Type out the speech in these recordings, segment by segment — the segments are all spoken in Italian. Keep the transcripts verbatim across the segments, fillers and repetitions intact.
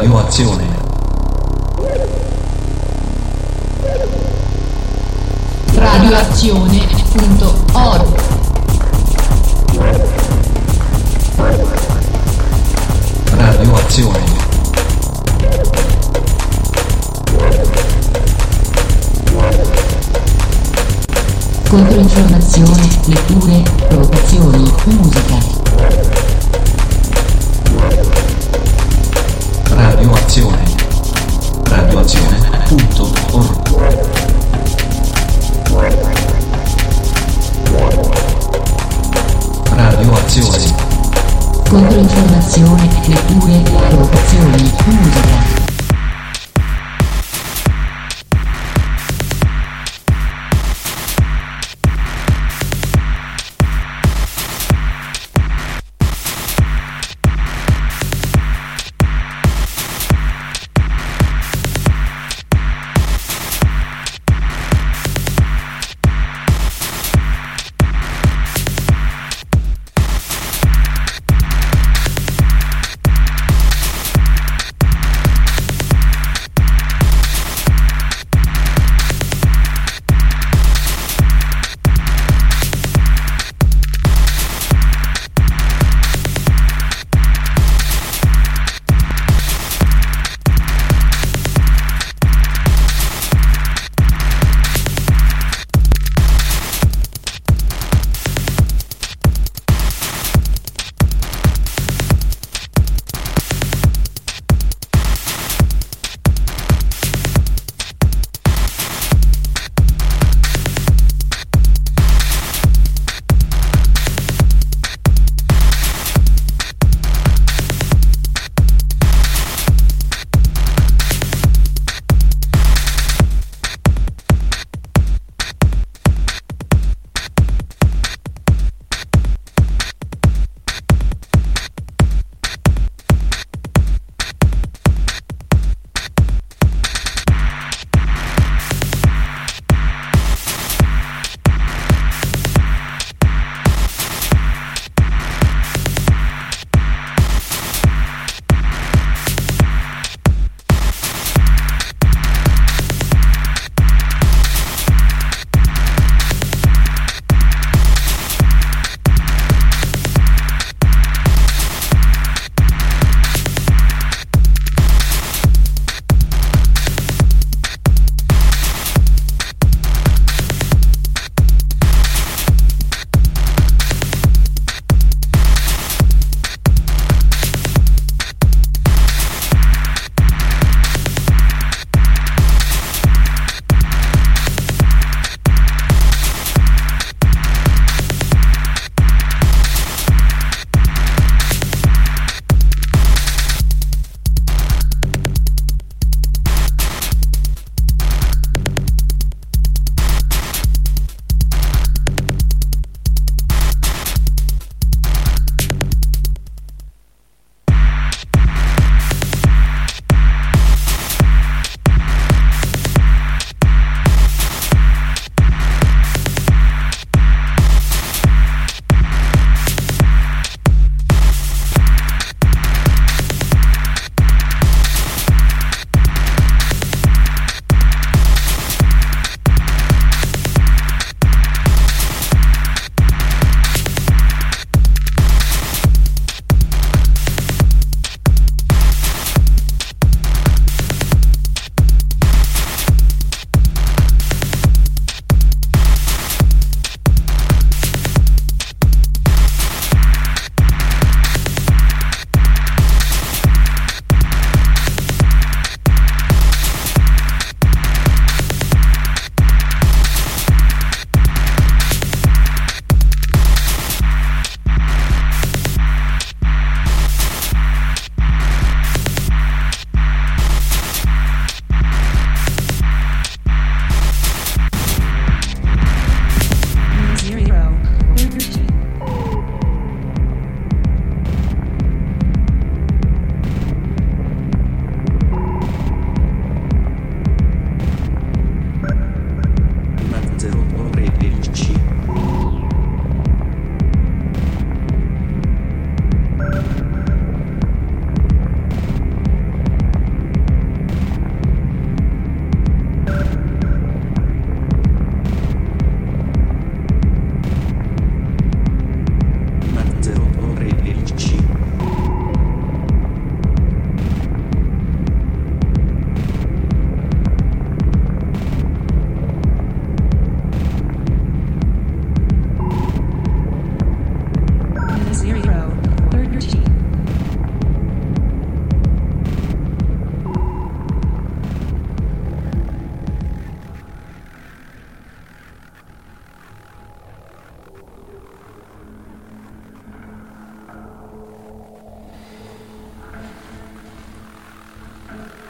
Radioazione. Radioazione punto org. Radioazione. Controinformazione, letture, provocazioni, musica. Radioazione. Radioazione punto org. Radioazione. Controinformazione, letture, provocazioni, musica.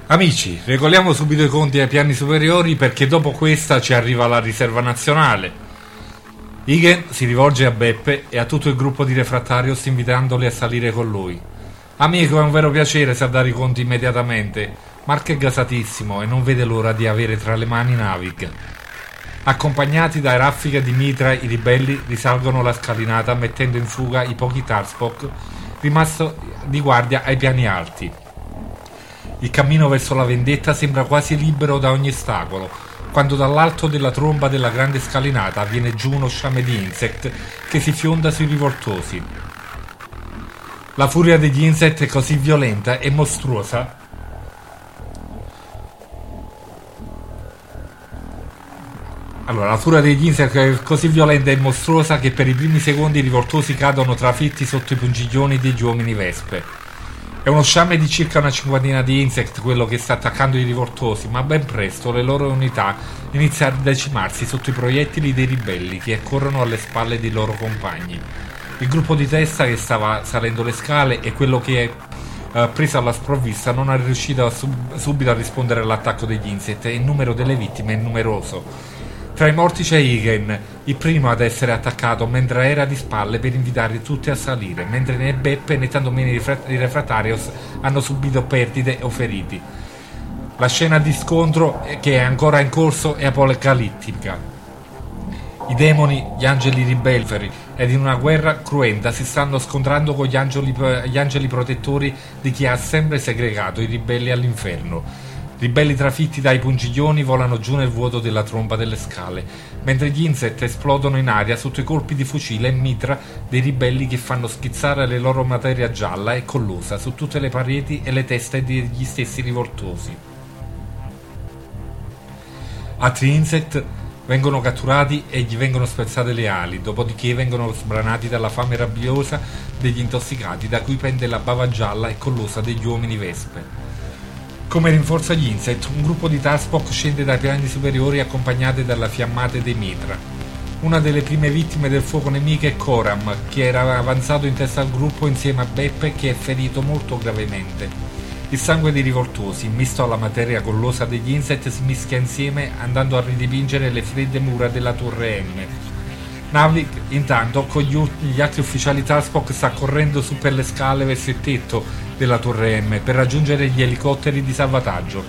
Amici, regoliamo subito i conti ai piani superiori perché dopo questa ci arriva la riserva nazionale. Igen si rivolge a Beppe e a tutto il gruppo di Refrattarios invitandoli a salire con lui. Amico, è un vero piacere saldare i conti immediatamente. Mark è gasatissimo e non vede l'ora di avere tra le mani Navig. Accompagnati dai raffiche di mitra, i ribelli risalgono la scalinata mettendo in fuga i pochi Tarspok rimasto di guardia ai piani alti. Il cammino verso la vendetta sembra quasi libero da ogni ostacolo, quando dall'alto della tromba della grande scalinata viene giù uno sciame di insect che si fionda sui rivoltosi. La furia degli insect è così violenta e mostruosa Allora, la furia degli insect è così violenta e mostruosa che per i primi secondi i rivoltosi cadono trafitti sotto i pungiglioni degli uomini vespe. È uno sciame di circa una cinquantina di insect quello che sta attaccando i rivoltosi, ma ben presto le loro unità iniziano a decimarsi sotto i proiettili dei ribelli che corrono alle spalle dei loro compagni. Il gruppo di testa che stava salendo le scale e quello che è uh, preso alla sprovvista non è riuscito a sub- subito a rispondere all'attacco degli insect e il numero delle vittime è numeroso. Tra i morti c'è Igen, il primo ad essere attaccato mentre era di spalle per invitare tutti a salire, mentre né Beppe né tantomeno i Refrattarios hanno subito perdite o feriti. La scena di scontro, che è ancora in corso, è apocalittica. I demoni, gli angeli ribelli ed in una guerra cruenta si stanno scontrando con gli angeli, gli angeli protettori di chi ha sempre segregato i ribelli all'inferno. Ribelli trafitti dai pungiglioni volano giù nel vuoto della tromba delle scale, mentre gli insect esplodono in aria sotto i colpi di fucile e mitra dei ribelli che fanno schizzare le loro materia gialla e collosa su tutte le pareti e le teste degli stessi rivoltosi. Altri insect vengono catturati e gli vengono spezzate le ali, dopodiché vengono sbranati dalla fame rabbiosa degli intossicati da cui pende la bava gialla e collosa degli uomini vespe. Come rinforza gli insect, un gruppo di Tarspok scende dai piani superiori accompagnate dalle fiammate dei mitra. Una delle prime vittime del fuoco nemico è Coram, che era avanzato in testa al gruppo insieme a Beppe, che è ferito molto gravemente. Il sangue dei rivoltosi, misto alla materia collosa degli insect, si mischia insieme andando a ridipingere le fredde mura della torre M. Navig, intanto, con gli, gli altri ufficiali Tarspok sta correndo su per le scale verso il tetto della torre M per raggiungere gli elicotteri di salvataggio.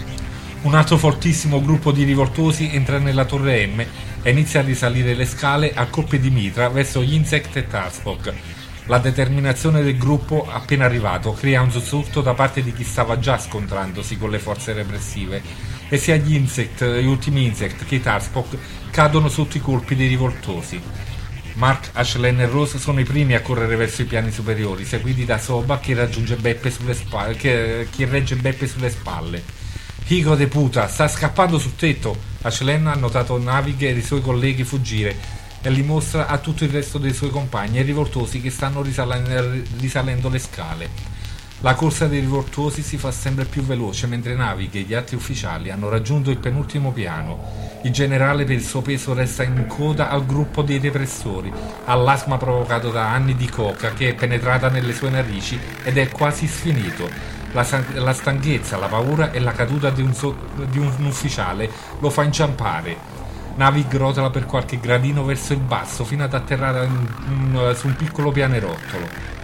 Un altro fortissimo gruppo di rivoltosi entra nella torre M e inizia a risalire le scale a colpi di mitra verso gli insect e Tarspok. La determinazione del gruppo appena arrivato crea un sussurro da parte di chi stava già scontrandosi con le forze repressive, e sia gli insect, gli ultimi insect che i Tarspok cadono sotto i colpi dei rivoltosi. Mark, Ashlen e Rose sono i primi a correre verso i piani superiori, seguiti da Soba che raggiunge Beppe sulle spalle, che, che regge Beppe sulle spalle. Higo de puta, sta scappando sul tetto! Ashlen ha notato Navig e i suoi colleghi fuggire e li mostra a tutto il resto dei suoi compagni e rivoltosi che stanno risalen- risalendo le scale. La corsa dei rivoltosi si fa sempre più veloce mentre Navig e gli altri ufficiali hanno raggiunto il penultimo piano. Il generale per il suo peso resta in coda al gruppo dei repressori, all'asma provocato da anni di coca che è penetrata nelle sue narici ed è quasi sfinito. La, san- la stanchezza, la paura e la caduta di un, so- di un ufficiale lo fa inciampare. Navig rotola per qualche gradino verso il basso fino ad atterrare in, in, su un piccolo pianerottolo.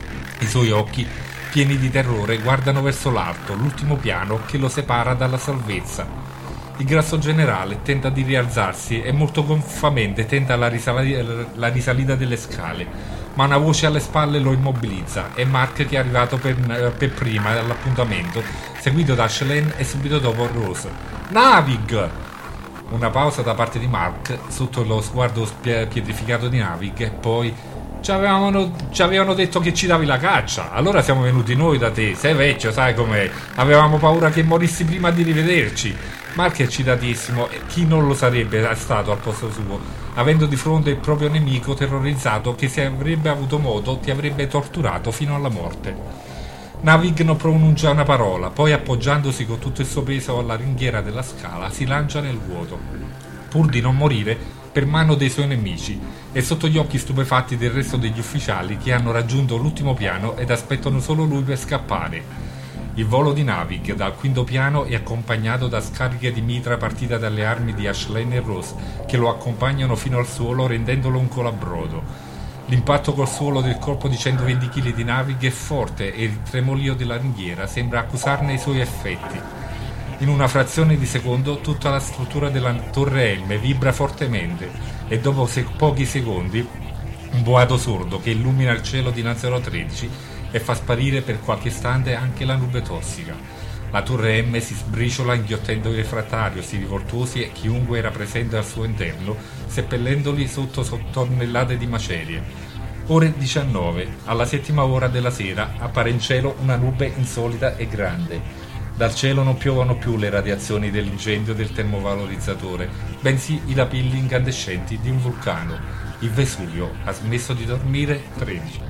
I suoi occhi, pieni di terrore, guardano verso l'alto, l'ultimo piano che lo separa dalla salvezza. Il grasso generale tenta di rialzarsi e molto gonfamente tenta la risalita, la risalita delle scale, ma una voce alle spalle lo immobilizza. È Mark che è arrivato per, per prima all'appuntamento, seguito da Ashlen e subito dopo Rose. Navig! Una pausa da parte di Mark sotto lo sguardo pietrificato di Navig e poi ci avevano, ci avevano detto che ci davi la caccia, allora siamo venuti noi da te, sei vecchio, sai com'è, avevamo paura che morissi prima di rivederci. Mark è eccitatissimo, e chi non lo sarebbe stato al posto suo, avendo di fronte il proprio nemico terrorizzato che se avrebbe avuto modo ti avrebbe torturato fino alla morte. Navig non pronuncia una parola, poi appoggiandosi con tutto il suo peso alla ringhiera della scala si lancia nel vuoto, pur di non morire per mano dei suoi nemici e sotto gli occhi stupefatti del resto degli ufficiali che hanno raggiunto l'ultimo piano ed aspettano solo lui per scappare. Il volo di Navig dal quinto piano è accompagnato da scariche di mitra partite dalle armi di Ashlane e Ross che lo accompagnano fino al suolo rendendolo un colabrodo. L'impatto col suolo del colpo di centoventi chili di Navig è forte e il tremolio della ringhiera sembra accusarne i suoi effetti. In una frazione di secondo tutta la struttura della torre M vibra fortemente e dopo se- pochi secondi un boato sordo che illumina il cielo di Nazero tredici e fa sparire per qualche istante anche la nube tossica. La torre M si sbriciola inghiottendo il refrattario, i rivoltosi e chiunque era presente al suo interno, seppellendoli sotto, sotto tonnellate di macerie. Ore diciannove, alla settima ora della sera, appare in cielo una nube insolita e grande. Dal cielo non piovono più le radiazioni dell'incendio del termovalorizzatore, bensì i lapilli incandescenti di un vulcano. Il Vesuvio ha smesso di dormire tredici.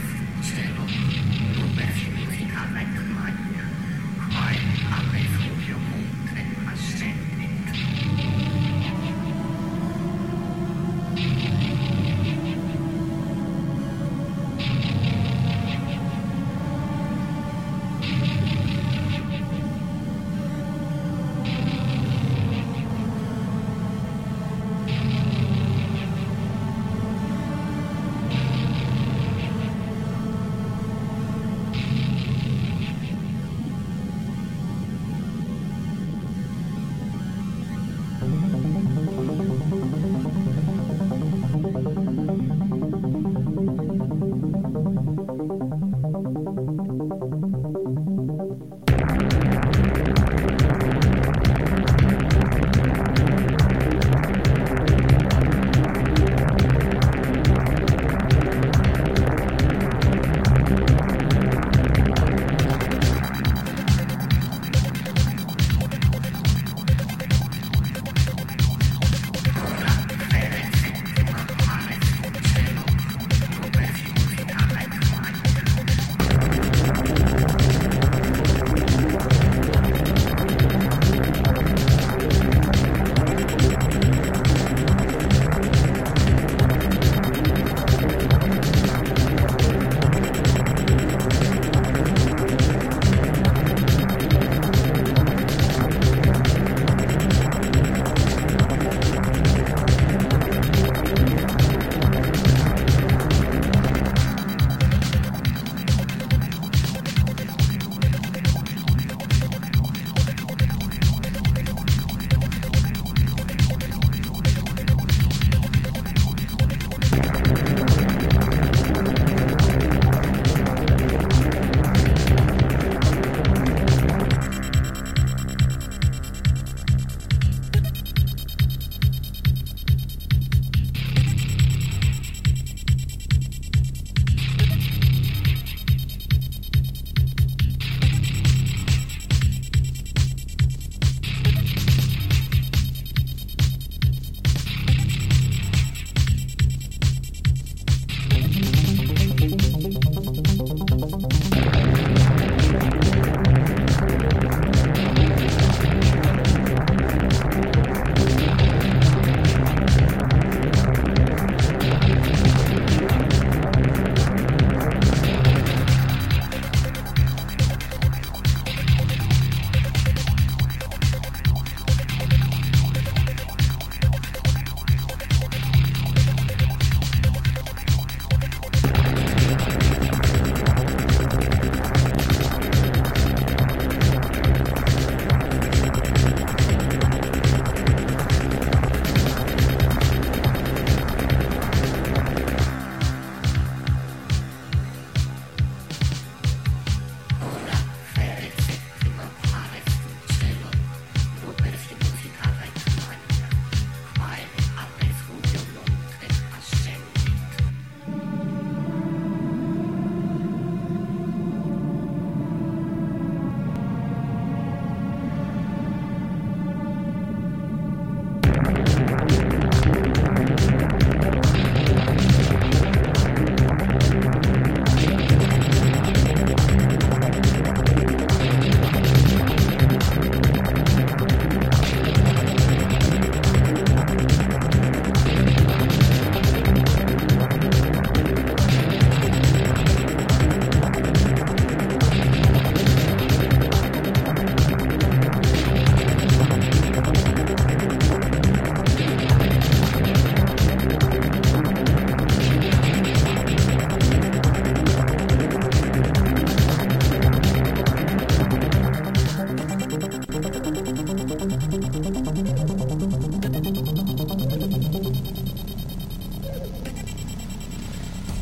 Cielo, nube musica vecchia, quai a Vesuvio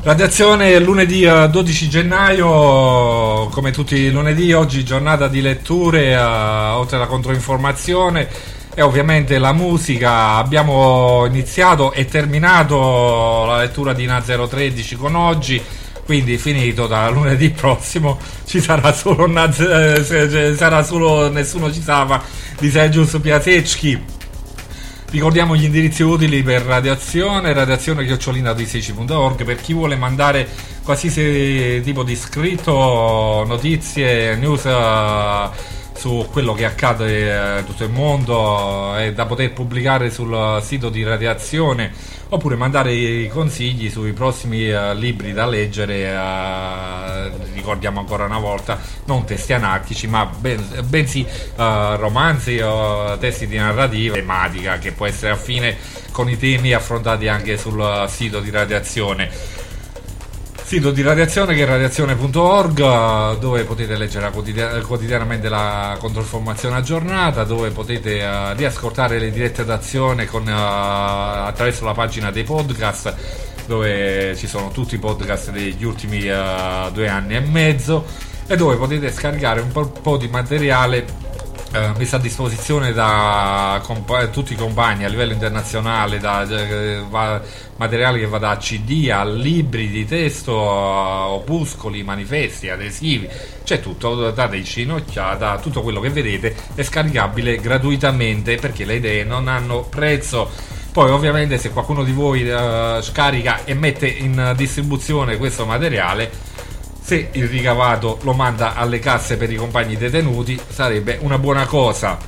Radiazione lunedì dodici gennaio, come tutti i lunedì, oggi giornata di letture, eh, oltre alla controinformazione e ovviamente la musica. Abbiamo iniziato e terminato la lettura di Na zero tredici con oggi, quindi finito. Da lunedì prossimo ci sarà solo, Naz- eh, sarà solo Nessuno ci salva di Sergius Piasecki. Ricordiamo gli indirizzi utili per Radiazione, radiazione chiocciolina di seci punto org, per chi vuole mandare qualsiasi tipo di scritto, notizie, news uh, su quello che accade in tutto il mondo, e da poter pubblicare sul sito di Radiazione, oppure mandare i consigli sui prossimi uh, libri da leggere. Uh, ricordiamo ancora una volta, non testi anarchici, ma ben, bensì uh, romanzi o testi di narrativa tematica che può essere affine con i temi affrontati anche sul sito di Radiazione. Sito di Radiazione che è radiazione punto org, dove potete leggere quotidianamente la controinformazione aggiornata, dove potete uh, riascoltare le dirette d'azione con, uh, attraverso la pagina dei podcast, dove ci sono tutti i podcast degli ultimi uh, due anni e mezzo, e dove potete scaricare un po', un po' di materiale Uh, messo a disposizione da compa- tutti i compagni a livello internazionale, da uh, va- materiale che va da C D a libri di testo, uh, opuscoli, manifesti, adesivi, c'è tutto. Dateci un'occhiata, tutto quello che vedete è scaricabile gratuitamente, perché le idee non hanno prezzo. Poi ovviamente se qualcuno di voi uh, scarica e mette in distribuzione questo materiale, se il ricavato lo manda alle casse per i compagni detenuti, sarebbe una buona cosa.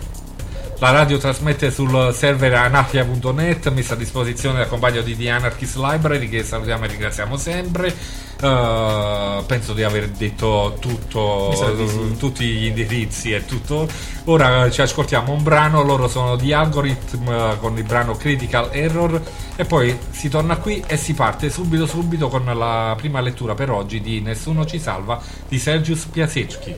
La radio trasmette sul server anarchia punto net, messo a disposizione dal compagno di The Anarchist Library, che salutiamo e ringraziamo sempre. Uh, penso di aver detto tutto, sì. Tutti gli indirizzi e tutto. Ora ci ascoltiamo un brano, loro sono The Algorithm uh, con il brano Critical Error, e poi si torna qui e si parte subito subito con la prima lettura per oggi di Nessuno ci salva di Sergius Piasecki.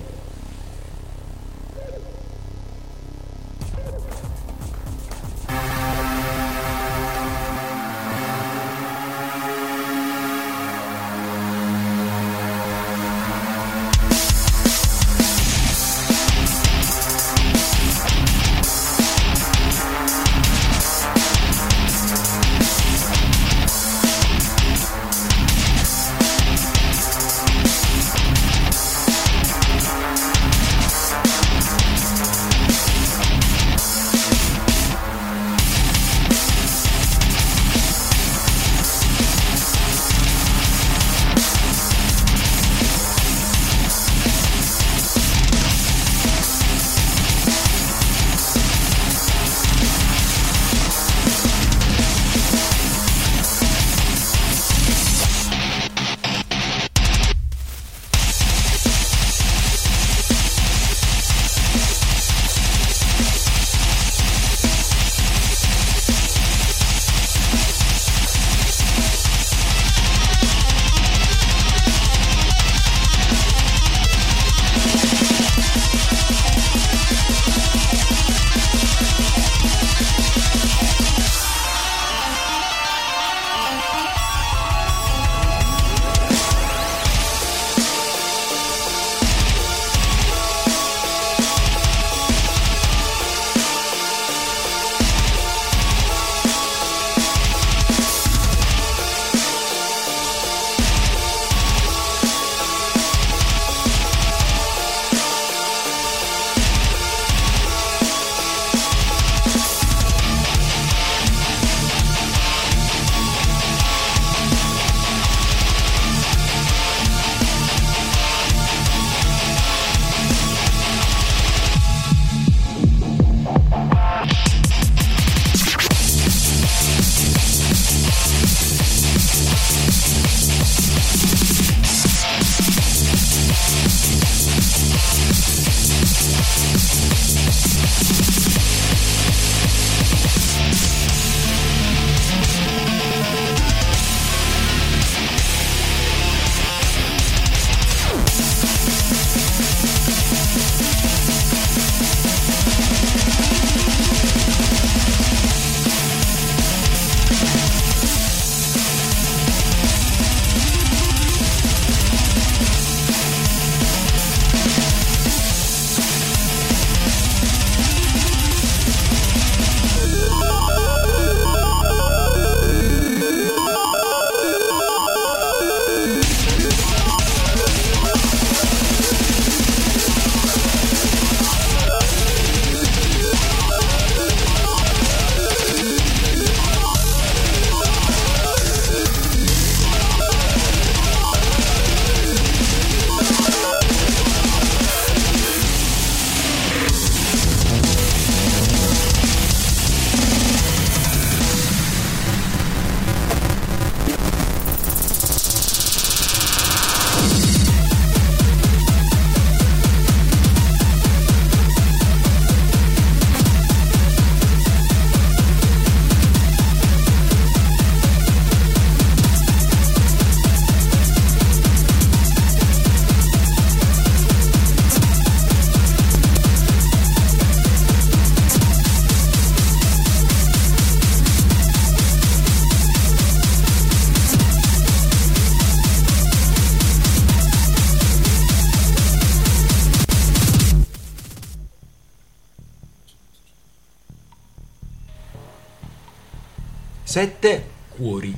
Sette cuori.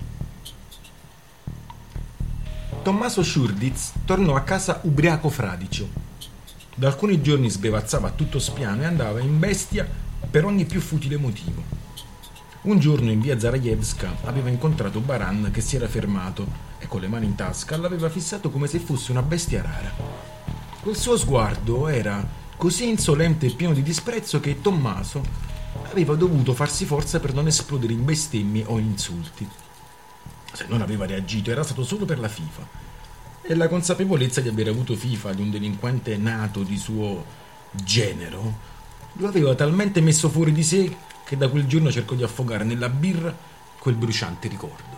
Tommaso Sciurditz tornò a casa ubriaco fradicio. Da alcuni giorni sbevazzava a tutto spiano e andava in bestia per ogni più futile motivo. Un giorno in via Zarajevska aveva incontrato Baran che si era fermato e con le mani in tasca l'aveva fissato come se fosse una bestia rara. Quel suo sguardo era così insolente e pieno di disprezzo che Tommaso aveva dovuto farsi forza per non esplodere in bestemmie o in insulti. Se non aveva reagito era stato solo per la FIFA, e la consapevolezza di aver avuto FIFA di un delinquente nato di suo genero lo aveva talmente messo fuori di sé che da quel giorno cercò di affogare nella birra quel bruciante ricordo.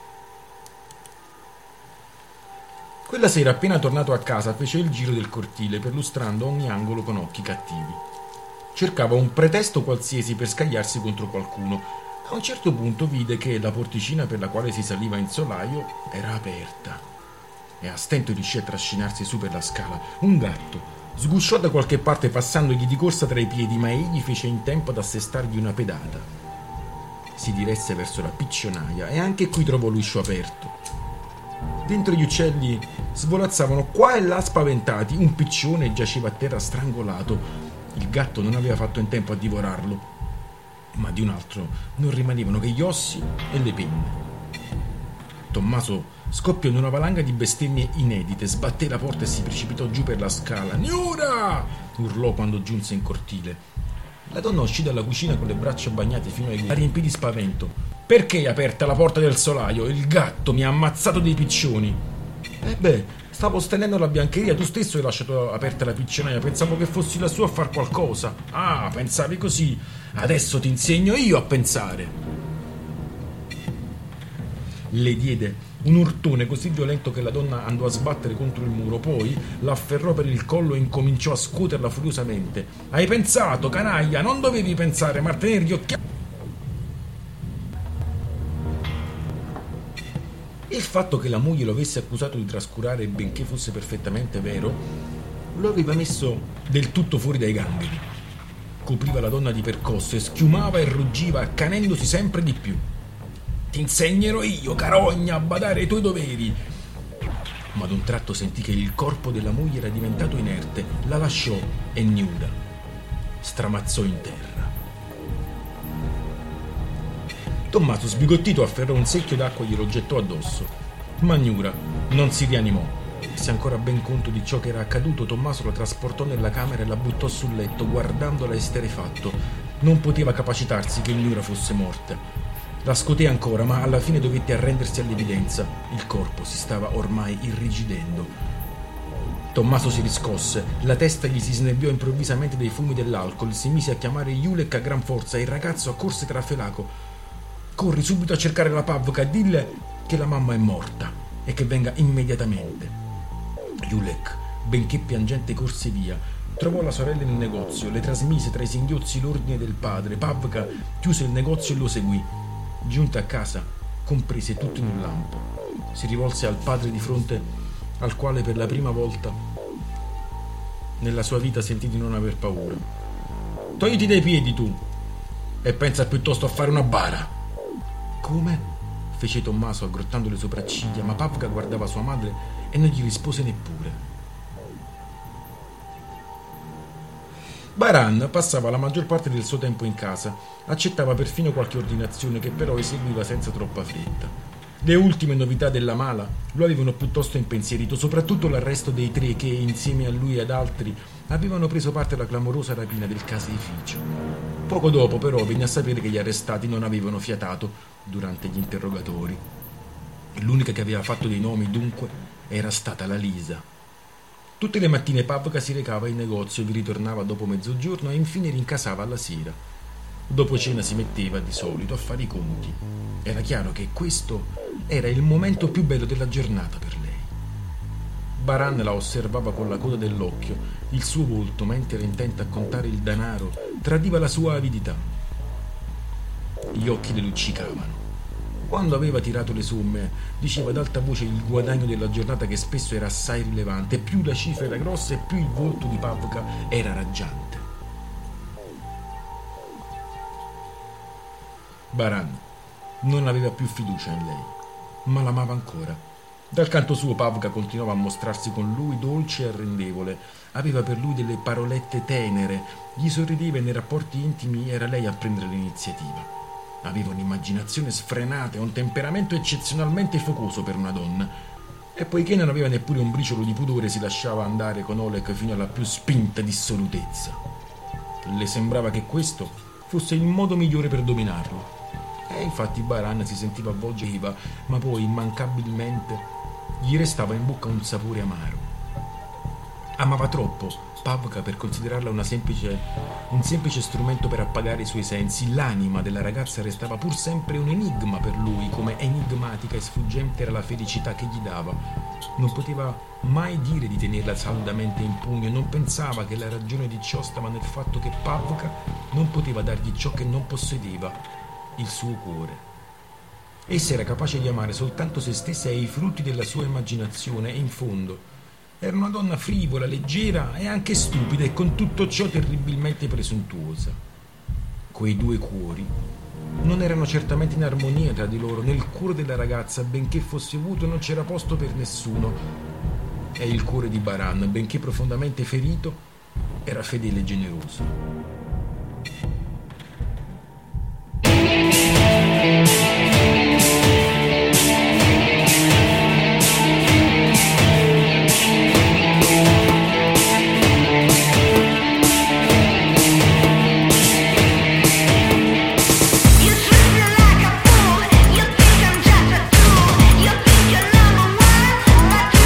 Quella sera, appena tornato a casa, fece il giro del cortile perlustrando ogni angolo con occhi cattivi. Cercava un pretesto qualsiasi per scagliarsi contro qualcuno. A un certo punto vide che la porticina per la quale si saliva in solaio era aperta e a stento riuscì a trascinarsi su per la scala. Un gatto sgusciò da qualche parte passandogli di corsa tra i piedi, ma egli fece in tempo ad assestargli una pedata. Si diresse verso la piccionaia e anche qui trovò l'uscio aperto. Dentro gli uccelli svolazzavano qua e là spaventati. Un piccione giaceva a terra strangolato. Il gatto non aveva fatto in tempo a divorarlo, ma di un altro non rimanevano che gli ossi e le penne. Tommaso scoppiò in una valanga di bestemmie inedite, sbatté la porta e si precipitò giù per la scala. «Gnura!» urlò quando giunse in cortile. La donna uscì dalla cucina con le braccia bagnate fino ai guai, la riempì di spavento. «Perché hai aperta la porta del solaio? Il gatto mi ha ammazzato dei piccioni!» «Eh beh, stavo stenendo la biancheria, tu stesso hai lasciato aperta la piccionaia, pensavo che fossi lassù a far qualcosa.» «Ah, pensavi così? Adesso ti insegno io a pensare!» Le diede un urtone così violento che la donna andò a sbattere contro il muro, poi l'afferrò per il collo e incominciò a scuoterla furiosamente. «Hai pensato, canaglia? Non dovevi pensare, ma tenere gli occhi...» Il fatto che la moglie lo avesse accusato di trascurare, benché fosse perfettamente vero, lo aveva messo del tutto fuori dai gangli. Copriva la donna di percosse, schiumava e ruggiva, accanendosi sempre di più. «Ti insegnerò io, carogna, a badare ai tuoi doveri!» Ma ad un tratto sentì che il corpo della moglie era diventato inerte, la lasciò e nuda stramazzò in terra. Tommaso, sbigottito, afferrò un secchio d'acqua e glielo gettò addosso. Ma Gnura non si rianimò. Se ancora ben conto di ciò che era accaduto, Tommaso la trasportò nella camera e la buttò sul letto, guardandola esterrefatto. Non poteva capacitarsi che Gnura fosse morta. La scuoté ancora, ma alla fine dovette arrendersi all'evidenza. Il corpo si stava ormai irrigidendo. Tommaso si riscosse, la testa gli si snebbiò improvvisamente dai fumi dell'alcol, si mise a chiamare Julek a gran forza e il ragazzo accorse trafelaco. «Corri subito a cercare la Pavka e dille che la mamma è morta e che venga immediatamente.» Julek, benché piangente, corse via. Trovò la sorella nel negozio, le trasmise tra i singhiozzi l'ordine del padre. Pavka chiuse il negozio e lo seguì. Giunta a casa, comprese tutto in un lampo. Si rivolse al padre di fronte, al quale per la prima volta nella sua vita sentì di non aver paura. «Togliti dai piedi tu e pensa piuttosto a fare una bara!» «Come?» fece Tommaso aggrottando le sopracciglia, ma Pavka guardava sua madre e non gli rispose neppure. Baran passava la maggior parte del suo tempo in casa, accettava perfino qualche ordinazione che però eseguiva senza troppa fretta. Le ultime novità della mala lo avevano piuttosto impensierito, soprattutto l'arresto dei tre che, insieme a lui e ad altri, avevano preso parte alla clamorosa rapina del caseificio. Poco dopo, però, venne a sapere che gli arrestati non avevano fiatato durante gli interrogatori. L'unica che aveva fatto dei nomi, dunque, era stata la Lisa. Tutte le mattine Pavka si recava in negozio, vi ritornava dopo mezzogiorno e infine rincasava alla sera. Dopo cena si metteva, di solito, a fare i conti. Era chiaro che questo era il momento più bello della giornata per lei. Baran la osservava con la coda dell'occhio. Il suo volto, mentre era intenta a contare il denaro, tradiva la sua avidità. Gli occhi le luccicavano. Quando aveva tirato le somme, diceva ad alta voce il guadagno della giornata, che spesso era assai rilevante. Più la cifra era grossa e più il volto di Pavka era raggiante. Baran Non aveva più fiducia in lei, ma l'amava ancora. Dal canto suo Pavka continuava a mostrarsi con lui dolce e arrendevole. Aveva per lui delle parolette tenere, gli sorrideva e nei rapporti intimi era lei a prendere l'iniziativa. Aveva un'immaginazione sfrenata e un temperamento eccezionalmente focoso per una donna. E poiché non aveva neppure un briciolo di pudore, si lasciava andare con Oleg fino alla più spinta dissolutezza. Le sembrava che questo fosse il modo migliore per dominarlo. E infatti Baran si sentiva avvolgeva, ma poi immancabilmente gli restava in bocca un sapore amaro. Amava troppo Pavka per considerarla una semplice, un semplice strumento per appagare i suoi sensi. L'anima della ragazza restava pur sempre un enigma per lui, come enigmatica e sfuggente era la felicità che gli dava. Non poteva mai dire di tenerla saldamente in pugno e non pensava che la ragione di ciò stava nel fatto che Pavka non poteva dargli ciò che non possedeva, il suo cuore. Essa era capace di amare soltanto se stessa e i frutti della sua immaginazione, e in fondo era una donna frivola, leggera e anche stupida, e con tutto ciò terribilmente presuntuosa. Quei due cuori non erano certamente in armonia tra di loro. Nel cuore della ragazza, benché fosse avuto, non c'era posto per nessuno, e il cuore di Baran, benché profondamente ferito, era fedele e generoso.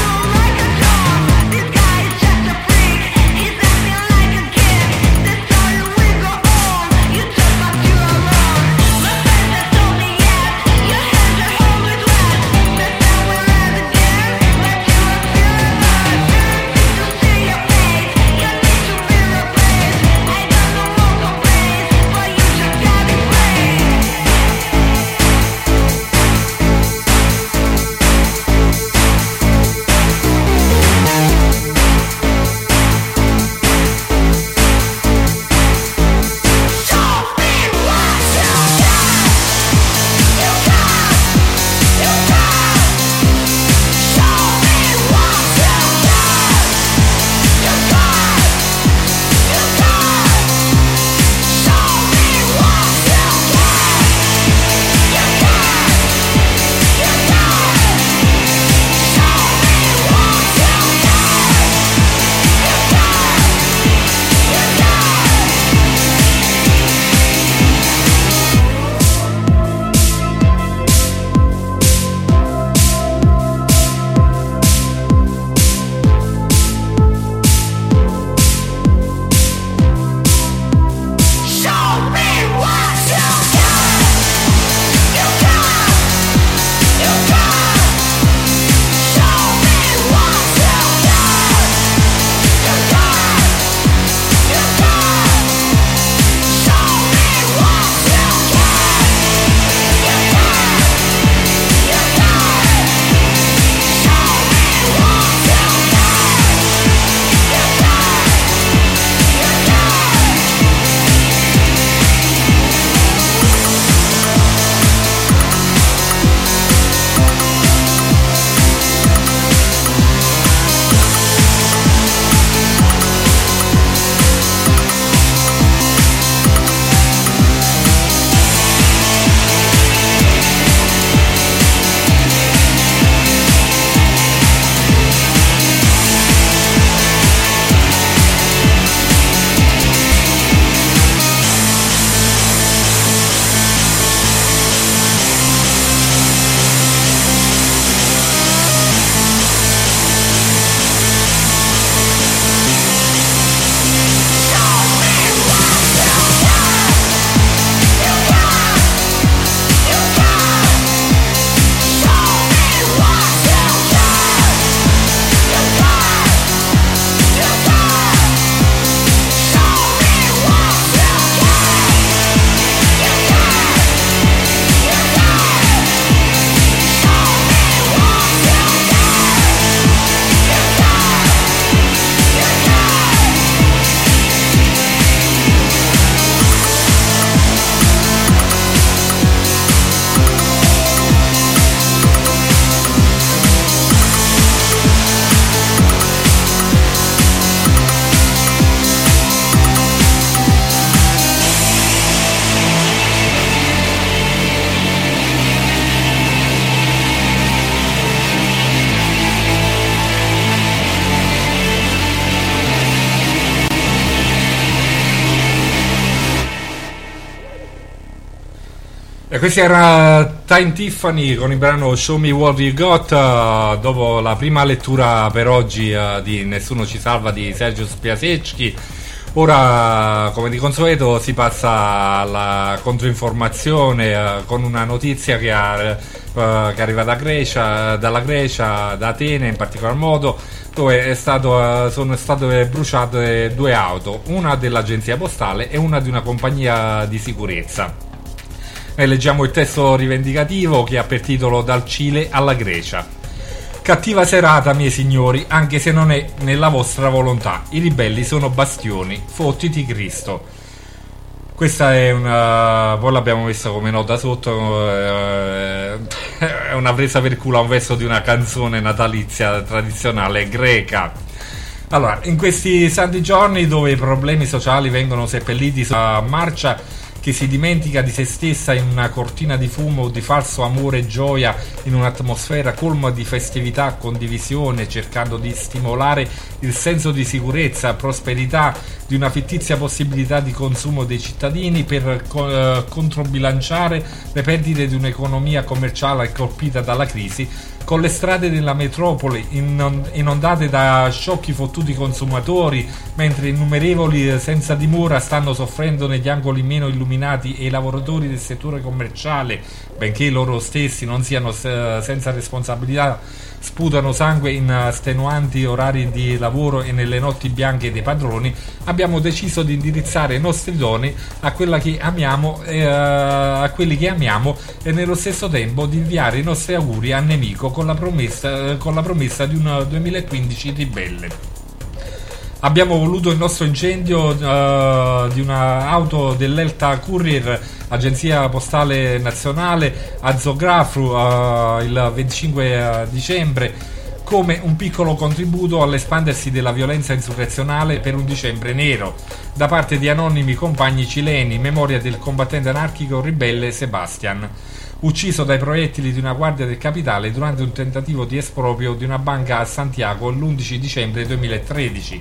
This guy is just a freak. He's acting like a kid. This guy E questa era Time Tiffany con il brano Show Me What You Got, uh, dopo la prima lettura per oggi uh, di Nessuno Ci Salva di Sergius Piasecki. Ora, come di consueto, si passa alla controinformazione uh, con una notizia che, ha, uh, che arriva da Grecia, dalla Grecia, da Atene in particolar modo, dove è stato, uh, sono state bruciate due auto, una dell'agenzia postale e una di una compagnia di sicurezza. E leggiamo il testo rivendicativo che ha per titolo Dal Cile alla Grecia. Cattiva serata, miei signori, anche se non è nella vostra volontà. I ribelli sono bastioni, fottiti Cristo. Questa è una... poi l'abbiamo messa come nota sotto, eh, è una presa per culo a un verso di una canzone natalizia tradizionale greca. Allora, in questi santi giorni dove i problemi sociali vengono seppelliti a marcia che si dimentica di se stessa in una cortina di fumo di falso amore e gioia, in un'atmosfera colma di festività, condivisione, cercando di stimolare il senso di sicurezza, prosperità, di una fittizia possibilità di consumo dei cittadini per eh, controbilanciare le perdite di un'economia commerciale colpita dalla crisi, con le strade della metropoli inondate da sciocchi fottuti consumatori, mentre innumerevoli senza dimora stanno soffrendo negli angoli meno illuminati e i lavoratori del settore commerciale, benché loro stessi non siano senza responsabilità, sputano sangue in stenuanti orari di lavoro e nelle notti bianche dei padroni, abbiamo deciso di indirizzare i nostri doni a quella che amiamo, eh, a quelli che amiamo, e nello stesso tempo di inviare i nostri auguri al nemico con la promessa, con la promessa di un duemilaquindici ribelle. Abbiamo voluto il nostro incendio uh, di un'auto dell'Elta Courier, agenzia postale nazionale, a Zografru uh, il venticinque dicembre, come un piccolo contributo all'espandersi della violenza insurrezionale per un dicembre nero, da parte di anonimi compagni cileni, in memoria del combattente anarchico ribelle Sebastian, ucciso dai proiettili di una guardia del capitale durante un tentativo di esproprio di una banca a Santiago l'undici dicembre duemilatredici.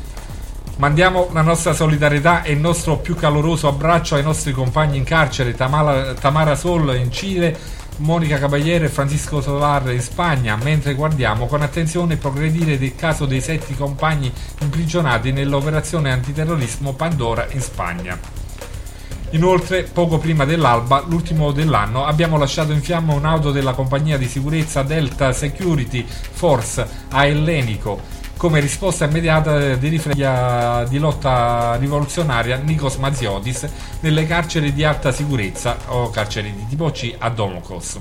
Mandiamo la nostra solidarietà e il nostro più caloroso abbraccio ai nostri compagni in carcere, Tamara, Tamara Sol in Cile, Monica Caballero e Francisco Solar in Spagna, mentre guardiamo con attenzione il progredire del caso dei sette compagni imprigionati nell'operazione antiterrorismo Pandora in Spagna. Inoltre, poco prima dell'alba, l'ultimo dell'anno, abbiamo lasciato in fiamma un'auto della compagnia di sicurezza Delta Security Force a Ellenico, come risposta immediata di rifleglia di lotta rivoluzionaria Nikos Maziotis nelle carceri di alta sicurezza o carceri di tipo C a Domokos.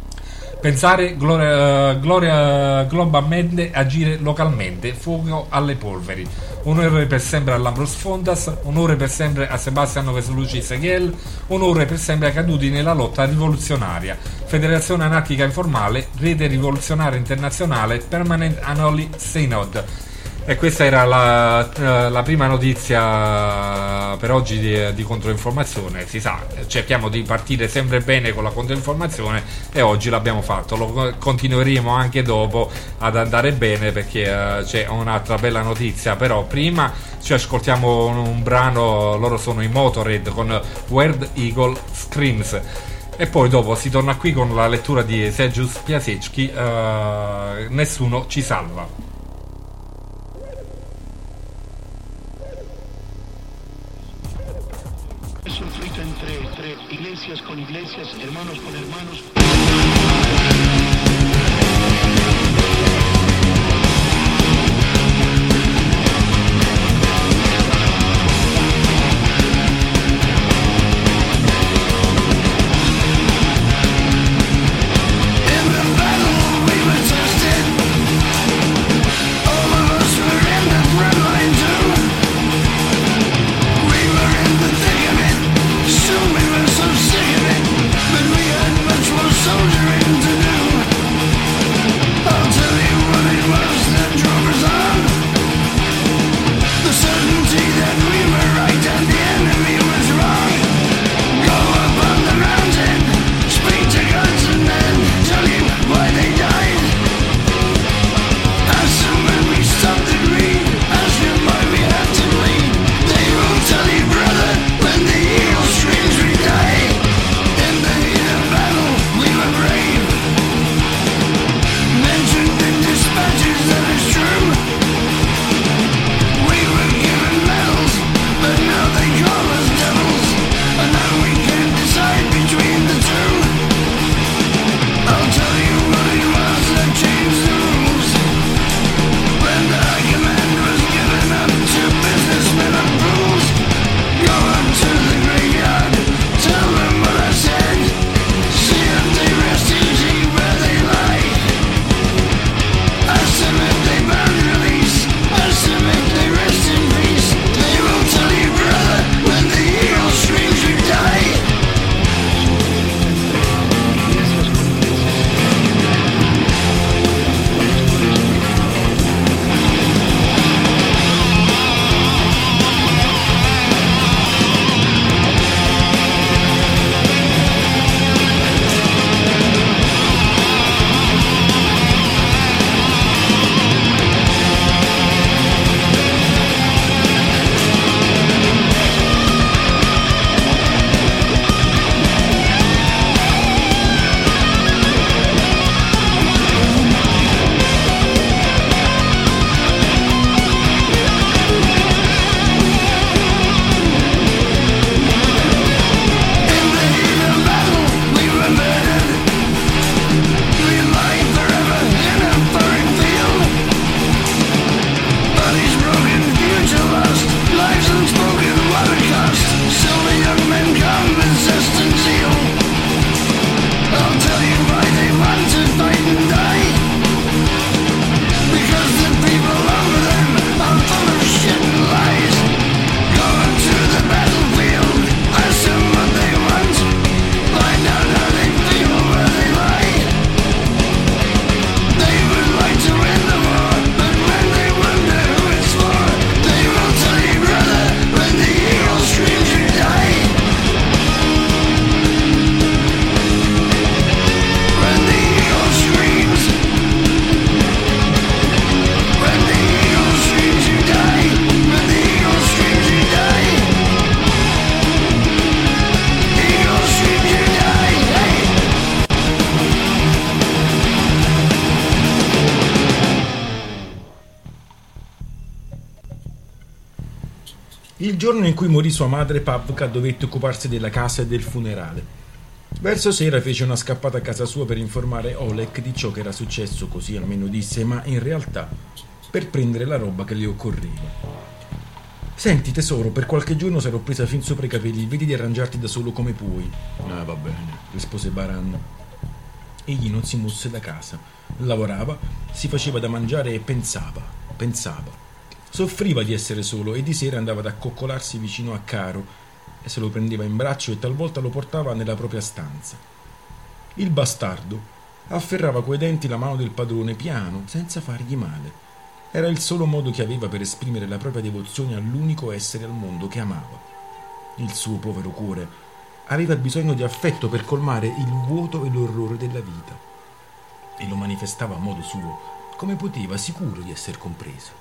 Pensare gloria, gloria globalmente, agire localmente, fuoco alle polveri. Onore per sempre a Lambros Fondas, onore per sempre a Sebastiano Vesluci Seguel, onore per sempre ai caduti nella lotta rivoluzionaria. Federazione Anarchica Informale, Rete Rivoluzionaria Internazionale, Permanent Annual Synod. E questa era la, la prima notizia per oggi di, di controinformazione. Si sa, cerchiamo di partire sempre bene con la controinformazione e oggi l'abbiamo fatto. Lo continueremo anche dopo ad andare bene, perché uh, c'è un'altra bella notizia. Però prima ci ascoltiamo un, un brano, loro sono i Motorhead con Where Eagle Screams. E poi dopo si torna qui con la lettura di Sergius Piasecki, uh, Nessuno Ci Salva. Sofrito entre, entre iglesias con iglesias, hermanos con hermanos. Soldiering to do il giorno in cui morì sua madre, Pavka dovette occuparsi della casa e del funerale. Verso sera fece una scappata a casa sua per informare Oleg di ciò che era successo, così almeno disse, ma in realtà per prendere la roba che le occorreva. Senti tesoro, per qualche giorno sarò presa fin sopra i capelli, vedi di arrangiarti da solo come puoi. Ah, va bene, rispose Baran. Egli non si mosse da casa, lavorava, si faceva da mangiare e pensava, pensava. Soffriva di essere solo e di sera andava ad accoccolarsi vicino a Caro e se lo prendeva in braccio e talvolta lo portava nella propria stanza. Il bastardo afferrava coi denti la mano del padrone piano, senza fargli male. Era il solo modo che aveva per esprimere la propria devozione all'unico essere al mondo che amava. Il suo povero cuore aveva bisogno di affetto per colmare il vuoto e l'orrore della vita. E lo manifestava a modo suo, come poteva, sicuro di essere compreso.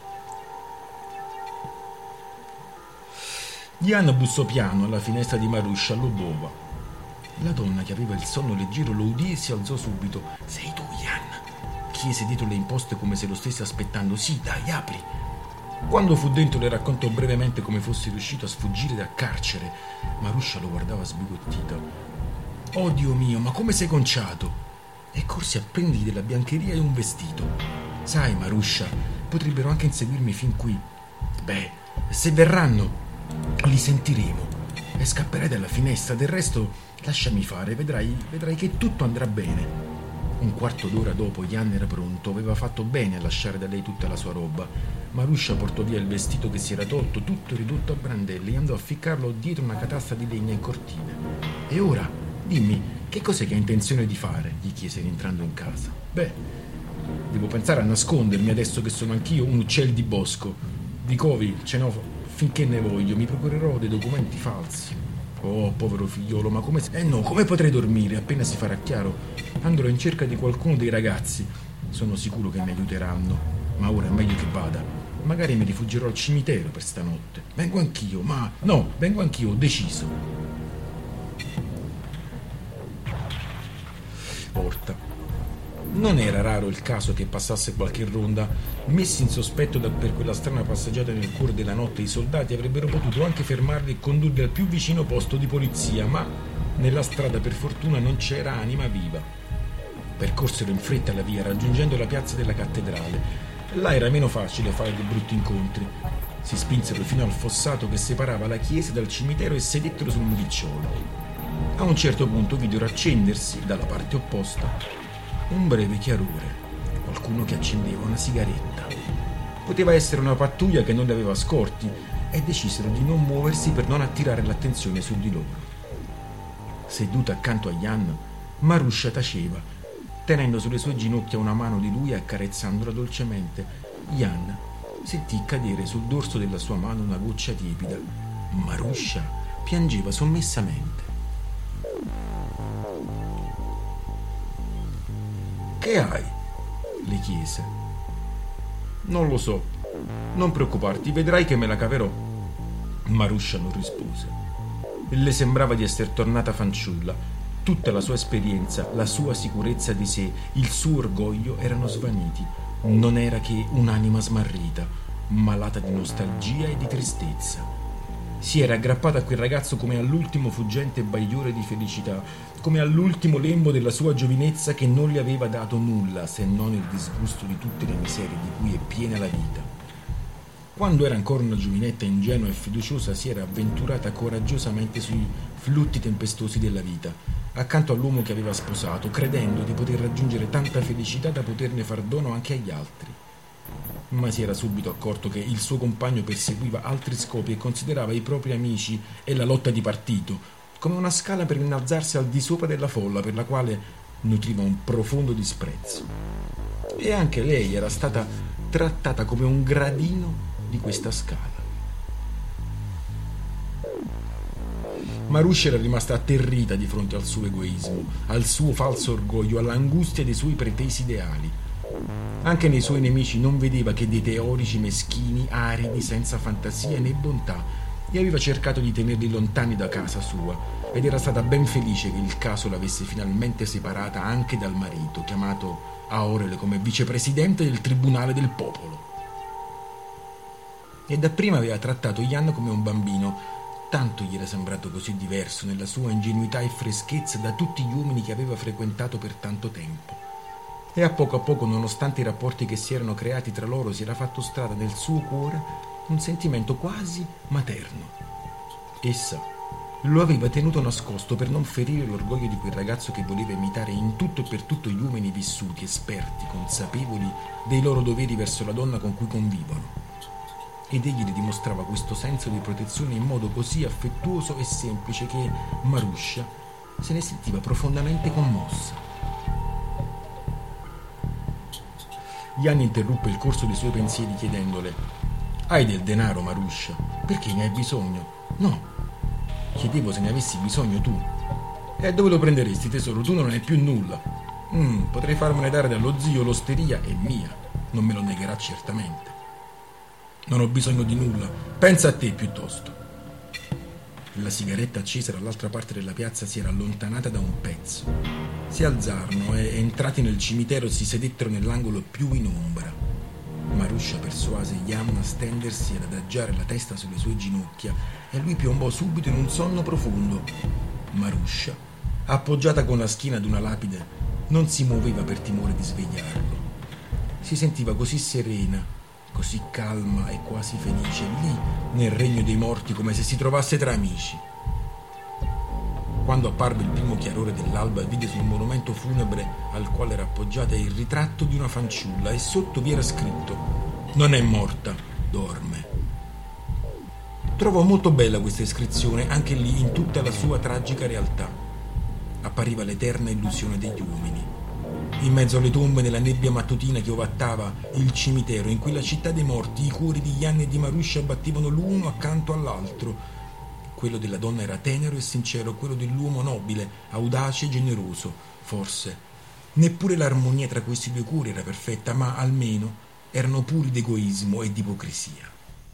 Jan bussò piano alla finestra di Maruscia Lobova. La donna, che aveva il sonno leggero, lo udì e si alzò subito. «Sei tu, Jan?» chiese dietro le imposte come se lo stesse aspettando. «Sì, dai, apri!» Quando fu dentro le raccontò brevemente come fosse riuscito a sfuggire dal carcere. Maruscia lo guardava sbigottita. «Oh Dio mio, ma come sei conciato?» E corse a prendergli della biancheria e un vestito. «Sai, Maruscia, potrebbero anche inseguirmi fin qui. Beh, se verranno, li sentiremo. E scapperai dalla finestra, del resto lasciami fare, vedrai, vedrai che tutto andrà bene». Un quarto d'ora dopo Jan era pronto, aveva fatto bene a lasciare da lei tutta la sua roba. Maruscia portò via il vestito che si era tolto, tutto ridotto a brandelli, e andò a ficcarlo dietro una catasta di legna in cortile. «E ora, dimmi, che cos'è che hai intenzione di fare?» gli chiese rientrando in casa. «Beh, devo pensare a nascondermi adesso che sono anch'io un uccel di bosco. Di covi ce n'ho finché ne voglio, mi procurerò dei documenti falsi». «Oh, povero figliolo, ma come... Eh no, come potrei dormire? Appena si farà chiaro andrò in cerca di qualcuno dei ragazzi. Sono sicuro che mi aiuteranno. Ma ora è meglio che vada. Magari mi rifugierò al cimitero per stanotte. Vengo anch'io, ma... No, vengo anch'io, ho deciso». Porta. Non era raro il caso che passasse qualche ronda. Messi in sospetto da, per quella strana passeggiata nel cuore della notte, i soldati avrebbero potuto anche fermarli e condurli al più vicino posto di polizia, ma nella strada per fortuna non c'era anima viva. Percorsero in fretta la via, raggiungendo la piazza della cattedrale. Là era meno facile fare dei brutti incontri. Si spinsero fino al fossato che separava la chiesa dal cimitero e sedettero sul muricciolo. A un certo punto videro accendersi dalla parte opposta un breve chiarore, qualcuno che accendeva una sigaretta. Poteva essere una pattuglia che non li aveva scorti, e decisero di non muoversi per non attirare l'attenzione su di loro. Seduta accanto a Jan, Maruscia taceva, tenendo sulle sue ginocchia una mano di lui e accarezzandola dolcemente. Jan sentì cadere sul dorso della sua mano una goccia tiepida. Maruscia piangeva sommessamente. «Che hai?» le chiese. «Non lo so. Non preoccuparti, vedrai che me la caverò». Maruscia non rispose. Le sembrava di essere tornata fanciulla. Tutta la sua esperienza, la sua sicurezza di sé, il suo orgoglio erano svaniti. Non era che un'anima smarrita, malata di nostalgia e di tristezza. Si era aggrappata a quel ragazzo come all'ultimo fuggente bagliore di felicità, come all'ultimo lembo della sua giovinezza che non gli aveva dato nulla se non il disgusto di tutte le miserie di cui è piena la vita. Quando era ancora una giovinetta ingenua e fiduciosa, si era avventurata coraggiosamente sui flutti tempestosi della vita, accanto all'uomo che aveva sposato, credendo di poter raggiungere tanta felicità da poterne far dono anche agli altri. Ma si era subito accorto che il suo compagno perseguiva altri scopi e considerava i propri amici e la lotta di partito come una scala per innalzarsi al di sopra della folla, per la quale nutriva un profondo disprezzo. E anche lei era stata trattata come un gradino di questa scala. Maruscia era rimasta atterrita di fronte al suo egoismo, al suo falso orgoglio, all'angustia dei suoi pretesi ideali. Anche nei suoi nemici non vedeva che dei teorici meschini, aridi, senza fantasia né bontà, e aveva cercato di tenerli lontani da casa sua, ed era stata ben felice che il caso l'avesse finalmente separata anche dal marito, chiamato a Orele come vicepresidente del Tribunale del Popolo. e dapprima aveva trattato Jan come un bambino, tanto gli era sembrato così diverso nella sua ingenuità e freschezza da tutti gli uomini che aveva frequentato per tanto tempo. E a poco a poco, nonostante i rapporti che si erano creati tra loro, si era fatto strada nel suo cuore un sentimento quasi materno. Essa lo aveva tenuto nascosto per non ferire l'orgoglio di quel ragazzo che voleva imitare in tutto e per tutto gli uomini vissuti, esperti, consapevoli dei loro doveri verso la donna con cui convivono. Ed egli le dimostrava questo senso di protezione in modo così affettuoso e semplice che Maruscia se ne sentiva profondamente commossa. Jan interruppe il corso dei suoi pensieri chiedendole: «Hai del denaro, Maruscia? Perché ne hai bisogno?» «No, chiedevo se ne avessi bisogno tu». «E dove lo prenderesti, tesoro? Tu non hai più nulla». Mm, «Potrei farmene dare dallo zio, l'osteria è mia, non me lo negherà certamente». «Non ho bisogno di nulla, pensa a te piuttosto». La sigaretta accesa dall'altra parte della piazza si era allontanata da un pezzo. Si alzarono e, entrati nel cimitero, si sedettero nell'angolo più in ombra. Maruscia persuase Jan a stendersi ed adagiare la testa sulle sue ginocchia e lui piombò subito in un sonno profondo. Maruscia, appoggiata con la schiena ad una lapide, non si muoveva per timore di svegliarlo. Si sentiva così serena, così calma e quasi felice, lì nel regno dei morti, come se si trovasse tra amici. Quando apparve il primo chiarore dell'alba, vide sul monumento funebre al quale era appoggiata il ritratto di una fanciulla e sotto vi era scritto: «Non è morta, dorme». Trovò molto bella questa iscrizione, anche lì in tutta la sua tragica realtà. Appariva l'eterna illusione degli uomini. In mezzo alle tombe, nella nebbia mattutina che ovattava il cimitero, in cui la città dei morti, i cuori di Jan e di Maruscia battevano l'uno accanto all'altro. Quello della donna era tenero e sincero, quello dell'uomo nobile, audace e generoso. Forse neppure l'armonia tra questi due cuori era perfetta, ma almeno erano puri d'egoismo e di ipocrisia.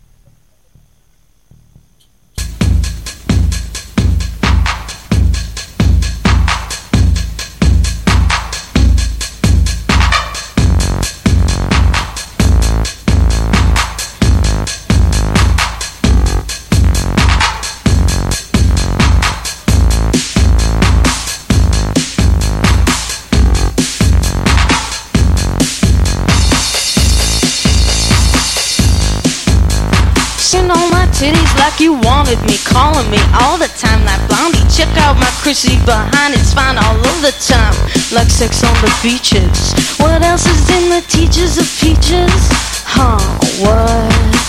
Titties like you wanted me, calling me all the time. That blondie, check out my Chrissy behind, it's fine all of the time. Like sex on the beaches. What else is in the teachers of peaches? Huh, what?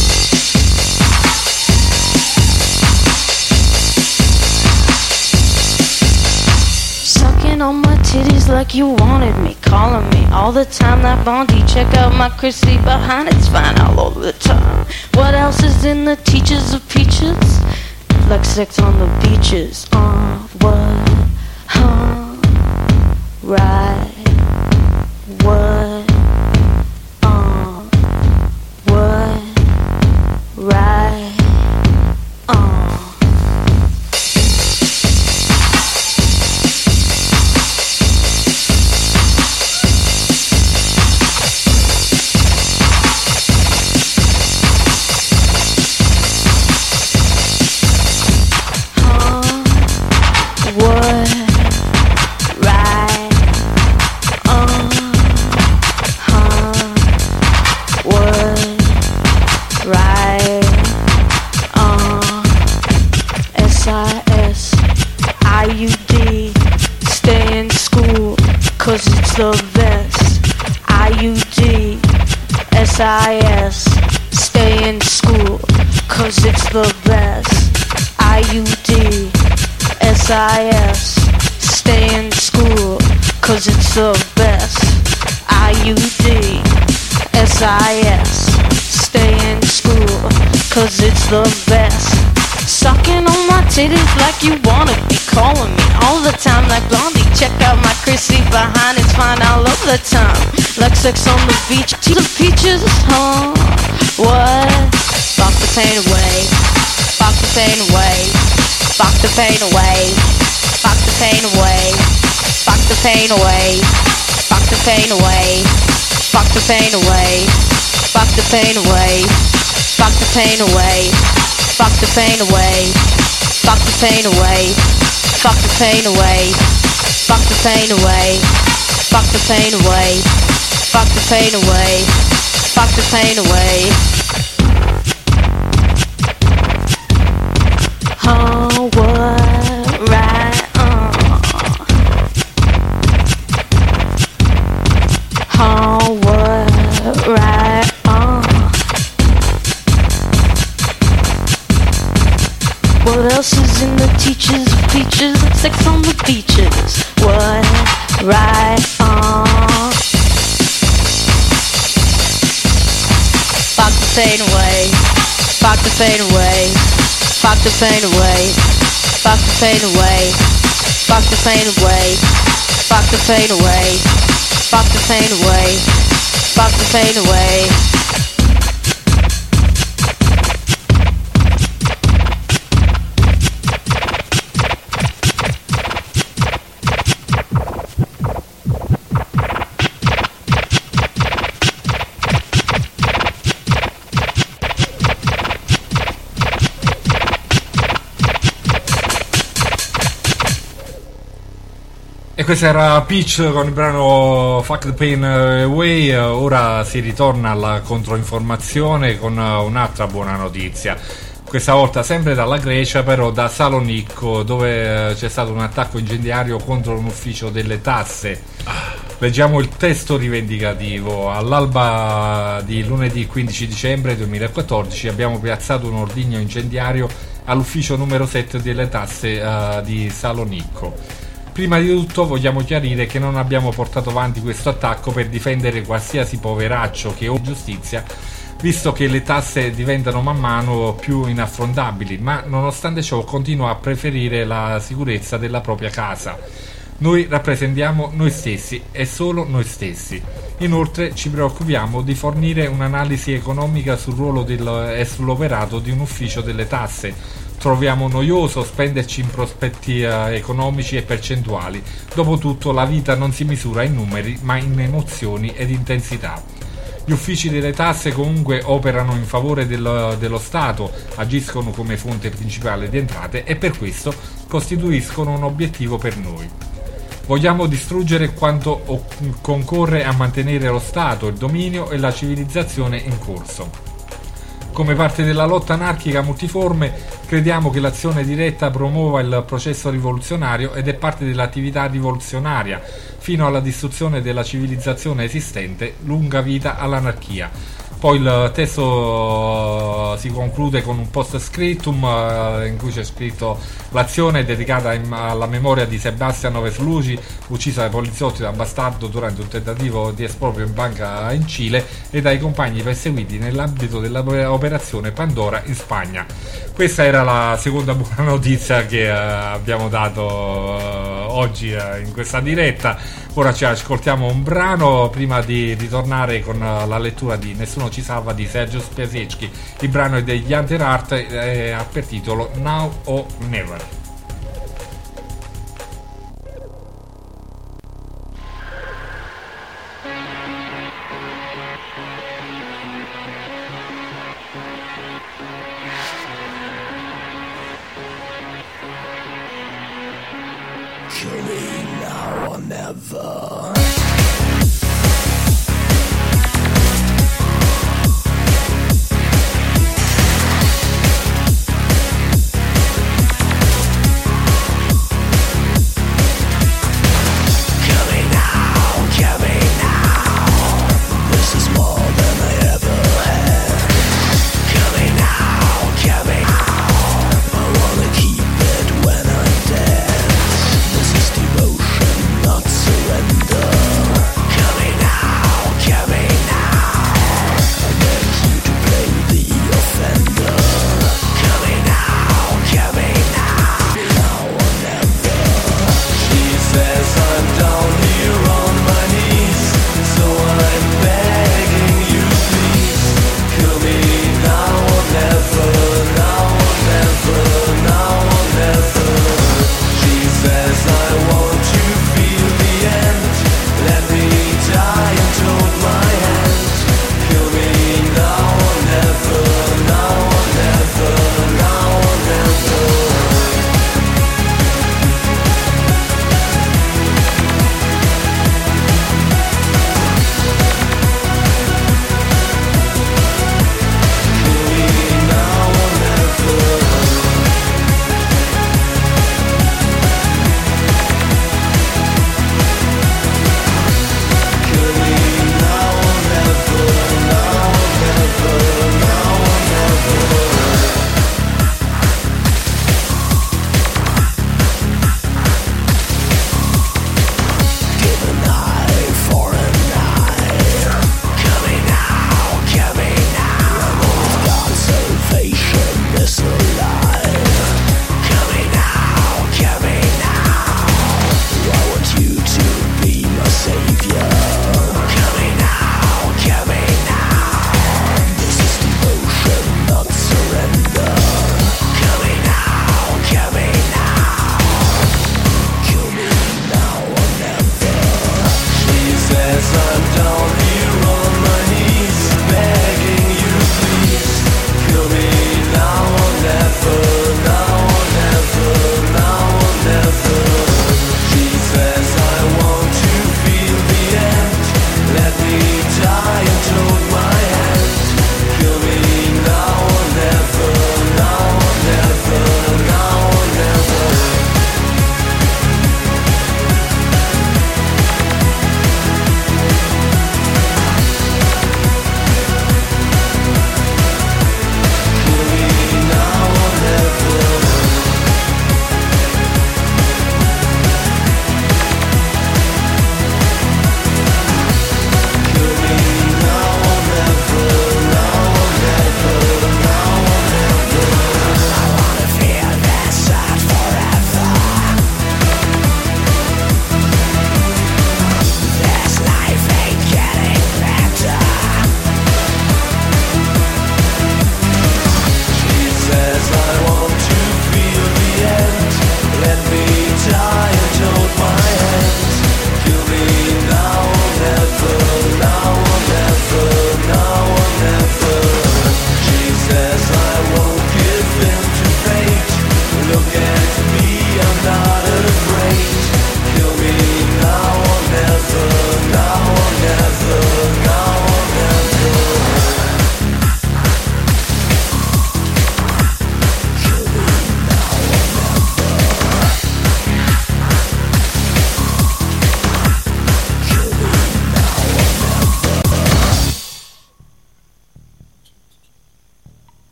Sucking on my titties like you wanted me, calling me all the time. That blondie, check out my Chrissy behind, it's fine all over the time. What else is in the teachers of peaches? Like sex on the beaches. Uh, what? Huh? Right. What? Uh, what? Right. Uh. The best. I U D S I S. Stay in school, cause it's the best. I U D S I S. Stay in school, cause it's the best. I U D S I S. Stay in school, cause it's the best. Sucking on my titties like you wanted me, calling me all the time like blondie. Check out my Chrissy behind, it's fine all over the time. Like sex on the beach, to the peaches, huh? What? Fuck the pain away, fuck the pain away, fuck the pain away, fuck the pain away, fuck the pain away, fuck the pain away, fuck the pain away, fuck the pain away, fuck the pain away, fuck the pain away, fuck the pain away, fuck the pain away, fuck the pain away, fuck the pain away, fuck the pain away, fuck the pain away. Oh, what right on. Oh, what right on. What else is in the teachers of peaches and sex on the beaches? What right on. Fuck the pain away, fuck the pain away, fuck the pain away, fuck the pain away, fuck the pain away, fuck the pain away, fuck the pain away, fuck the pain away. E questa era Peach con il brano Fuck the Pain Away. Ora si ritorna alla controinformazione con un'altra buona notizia. Questa volta sempre dalla Grecia, però da Salonicco, dove c'è stato un attacco incendiario contro un ufficio delle tasse. Leggiamo il testo rivendicativo. All'alba di lunedì quindici dicembre duemilaquattordici abbiamo piazzato un ordigno incendiario all'ufficio numero sette delle tasse uh, di Salonicco. Prima di tutto vogliamo chiarire che non abbiamo portato avanti questo attacco per difendere qualsiasi poveraccio che o giustizia, visto che le tasse diventano man mano più inaffrontabili, ma nonostante ciò continuo a preferire la sicurezza della propria casa. Noi rappresentiamo noi stessi e solo noi stessi. Inoltre ci preoccupiamo di fornire un'analisi economica sul ruolo del, e sull'operato di un ufficio delle tasse. Troviamo noioso spenderci in prospetti eh, economici e percentuali. Dopotutto la vita non si misura in numeri, ma in emozioni ed intensità. Gli uffici delle tasse comunque operano in favore del, dello Stato, agiscono come fonte principale di entrate e per questo costituiscono un obiettivo per noi. Vogliamo distruggere quanto o- concorre a mantenere lo Stato, il dominio e la civilizzazione in corso. Come parte della lotta anarchica multiforme, crediamo che l'azione diretta promuova il processo rivoluzionario ed è parte dell'attività rivoluzionaria, fino alla distruzione della civilizzazione esistente. Lunga vita all'anarchia. Poi il testo si conclude con un post scriptum in cui c'è scritto: l'azione è dedicata alla memoria di Sebastiano Vesluci, ucciso dai poliziotti da bastardo durante un tentativo di esproprio in banca in Cile, e dai compagni perseguiti nell'ambito dell'operazione Pandora in Spagna. Questa era la seconda buona notizia che abbiamo dato oggi in questa diretta. Ora ci ascoltiamo un brano prima di ritornare con la lettura di Nessuno ci salva di Sergio Spiasecki. Il brano è degli Hunter Art e ha per titolo Now or Never. Surrender.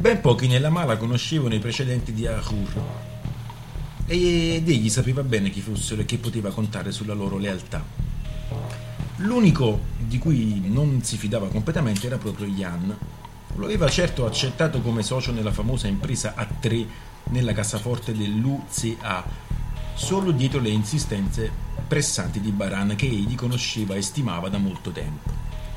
Ben pochi nella mala conoscevano i precedenti di Ahur ed egli sapeva bene chi fossero e che poteva contare sulla loro lealtà. L'unico di cui non si fidava completamente era proprio Jan. Lo aveva certo accettato come socio nella famosa impresa A tre nella cassaforte dell'U C A, solo dietro le insistenze pressanti di Baran, che egli conosceva e stimava da molto tempo.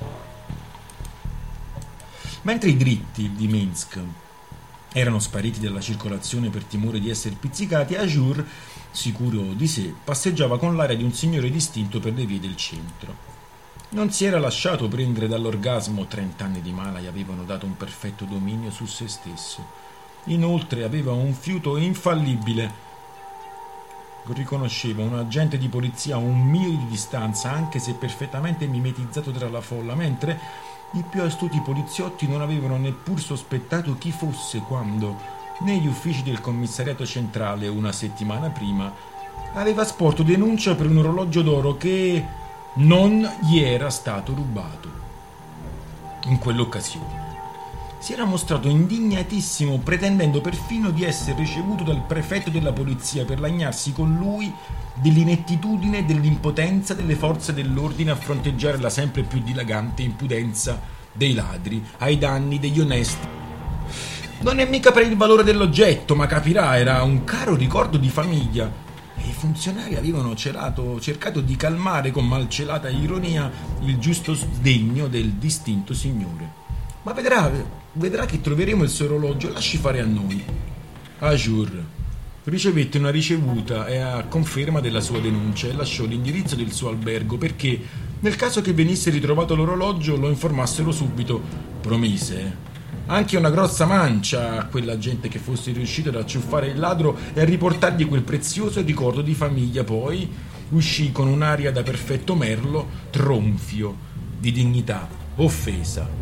Mentre i dritti di Minsk erano spariti dalla circolazione per timore di essere pizzicati, Ahur, sicuro di sé, passeggiava con l'aria di un signore distinto per le vie del centro. Non si era lasciato prendere dall'orgasmo, trent'anni di mala gli avevano dato un perfetto dominio su se stesso. Inoltre aveva un fiuto infallibile. Riconosceva un agente di polizia a un miglio di distanza, anche se perfettamente mimetizzato tra la folla, mentre i più astuti poliziotti non avevano neppur sospettato chi fosse quando, negli uffici del commissariato centrale una settimana prima, aveva sporto denuncia per un orologio d'oro che non gli era stato rubato. In quell'occasione si era mostrato indignatissimo, pretendendo perfino di essere ricevuto dal prefetto della polizia per lagnarsi con lui dell'inettitudine e dell'impotenza delle forze dell'ordine a fronteggiare la sempre più dilagante impudenza dei ladri ai danni degli onesti. Non è mica per il valore dell'oggetto, ma capirà, era un caro ricordo di famiglia e i funzionari avevano celato, cercato di calmare con malcelata ironia il giusto sdegno del distinto signore. Ma vedrà, vedrà che troveremo il suo orologio, lasci fare a noi. Ahur ricevette una ricevuta e a conferma della sua denuncia e lasciò l'indirizzo del suo albergo perché, nel caso che venisse ritrovato l'orologio, lo informassero subito. Promise anche una grossa mancia a quella gente che fosse riuscito ad acciuffare il ladro e a riportargli quel prezioso ricordo di famiglia. Poi uscì con un'aria da perfetto merlo, tronfio di dignità offesa.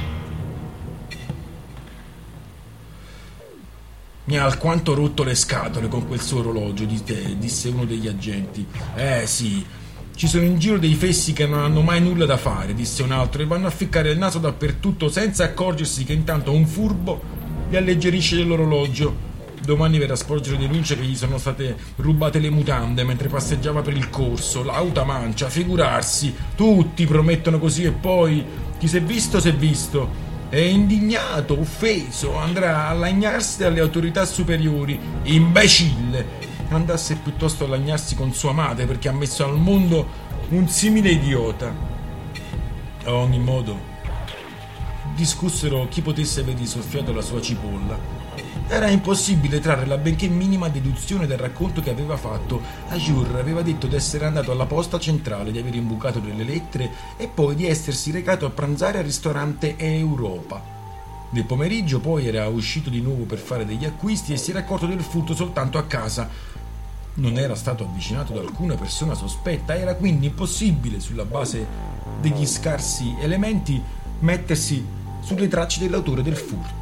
Mi ha alquanto rotto le scatole con quel suo orologio, disse uno degli agenti. Eh sì, ci sono in giro dei fessi che non hanno mai nulla da fare, disse un altro, e vanno a ficcare il naso dappertutto senza accorgersi che intanto un furbo li alleggerisce dell'orologio. Domani verrà a sporgere denuncia che gli sono state rubate le mutande mentre passeggiava per il corso, l'auta mancia, figurarsi, tutti promettono così e poi chi s'è visto s'è visto. È indignato, offeso, andrà a lagnarsi dalle autorità superiori. Imbecille! Andasse piuttosto a lagnarsi con sua madre perché ha messo al mondo un simile idiota. A ogni modo, discussero chi potesse avergli soffiato la sua cipolla. Era impossibile trarre la benché minima deduzione dal racconto che aveva fatto. Ahur aveva detto di essere andato alla posta centrale, di aver imbucato delle lettere e poi di essersi recato a pranzare al ristorante Europa. Nel pomeriggio poi era uscito di nuovo per fare degli acquisti e si era accorto del furto soltanto a casa. Non era stato avvicinato da alcuna persona sospetta, era quindi impossibile, sulla base degli scarsi elementi, mettersi sulle tracce dell'autore del furto.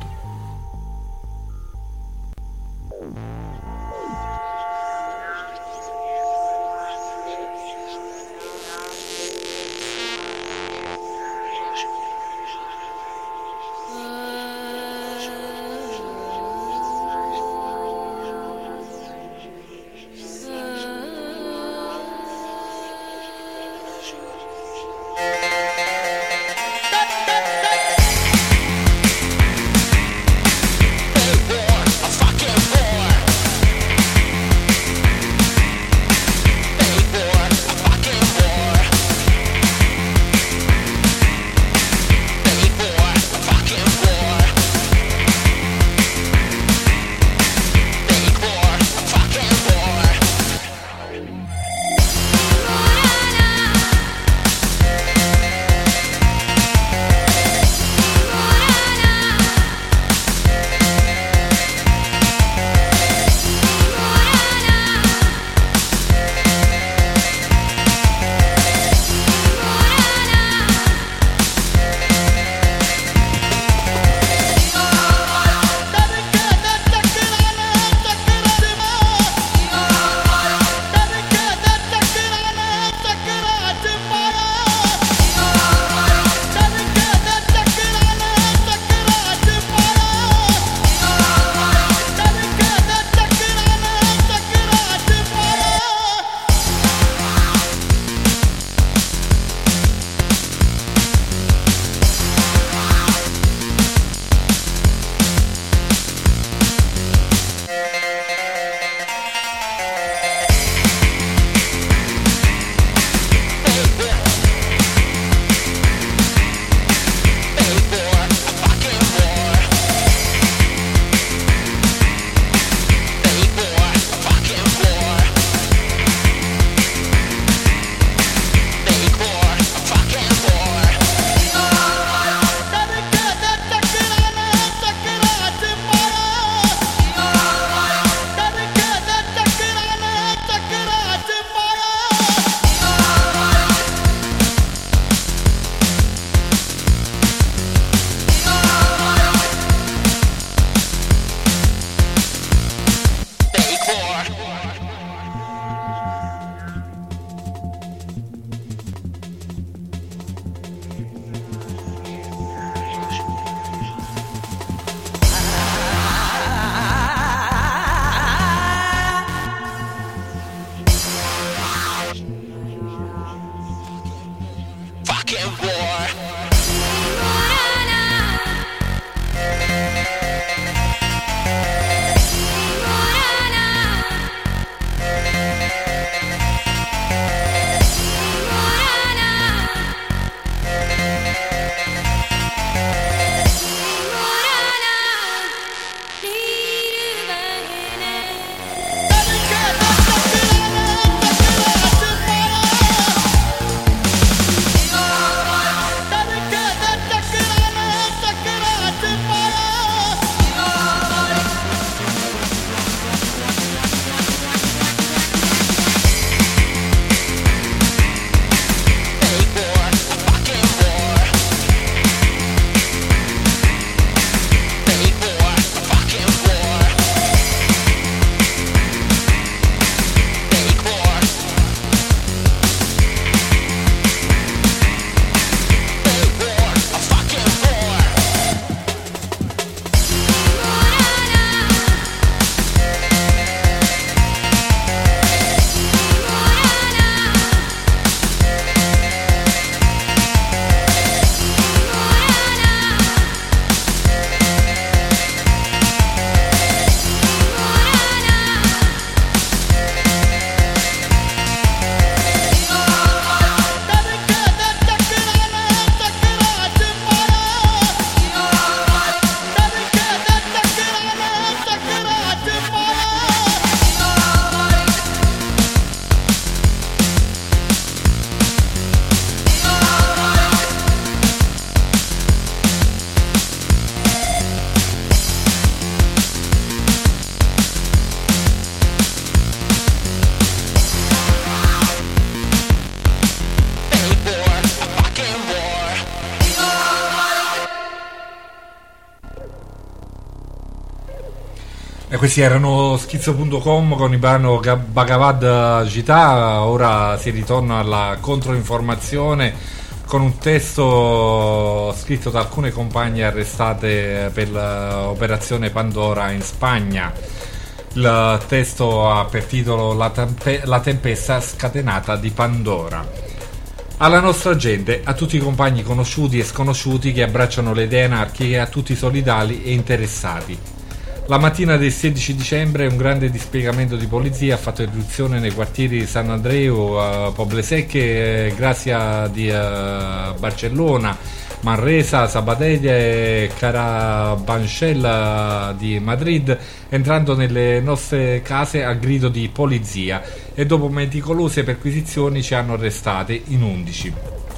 questi erano schizzo punto com con il brano Bhagavad Gita. Ora si ritorna alla controinformazione con un testo scritto da alcune compagne arrestate per l'operazione Pandora in Spagna. Il testo ha per titolo La, tempe- la tempesta scatenata di Pandora. Alla nostra gente, a tutti i compagni conosciuti e sconosciuti che abbracciano le idee anarchiche, a tutti i solidali e interessati. La mattina del sedici dicembre un grande dispiegamento di polizia ha fatto irruzione nei quartieri di San Andreu, uh, Poblesec, eh, Grazia di uh, Barcellona, Manresa, Sabadell e Carabanchel di Madrid, entrando nelle nostre case a grido di polizia, e dopo meticolose perquisizioni ci hanno arrestate in undici.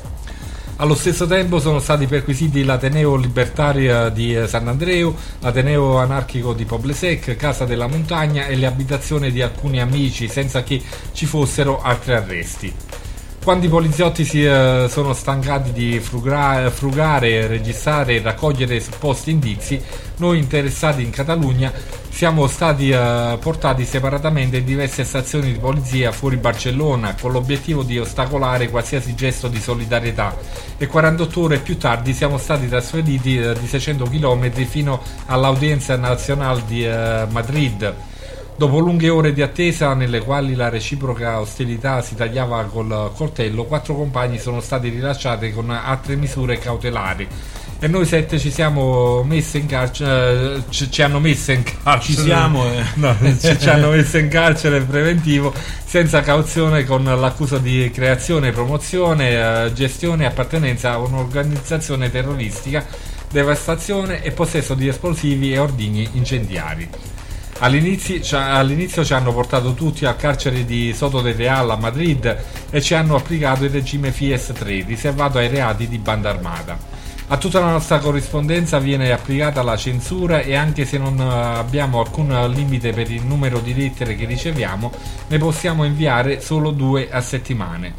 Allo stesso tempo sono stati perquisiti l'Ateneo Libertario di San Andreu, l'Ateneo Anarchico di Poblesec, Casa della Montagna e le abitazioni di alcuni amici, senza che ci fossero altri arresti. Quando i poliziotti si eh, sono stancati di frugra- frugare, registrare e raccogliere supposti indizi, noi interessati in Catalogna siamo stati eh, portati separatamente in diverse stazioni di polizia fuori Barcellona, con l'obiettivo di ostacolare qualsiasi gesto di solidarietà, e quarantotto ore più tardi siamo stati trasferiti eh, di seicento chilometri fino all'Audiencia Nazionale di eh, Madrid. Dopo lunghe ore di attesa, nelle quali la reciproca ostilità si tagliava col coltello, quattro compagni sono stati rilasciati con altre misure cautelari, e noi sette ci siamo messi in carcere, ci, ci hanno messo in carcere, Ci siamo, eh. no, ci, ci hanno messo in carcere preventivo senza cauzione, con l'accusa di creazione, promozione, eh, gestione e appartenenza a un'organizzazione terroristica, devastazione e possesso di esplosivi e ordigni incendiari. All'inizio, all'inizio ci hanno portato tutti al carcere di Soto del Real a Madrid e ci hanno applicato il regime F I E S tre riservato ai reati di banda armata. A tutta la nostra corrispondenza viene applicata la censura, e anche se non abbiamo alcun limite per il numero di lettere che riceviamo, ne possiamo inviare solo due a settimane.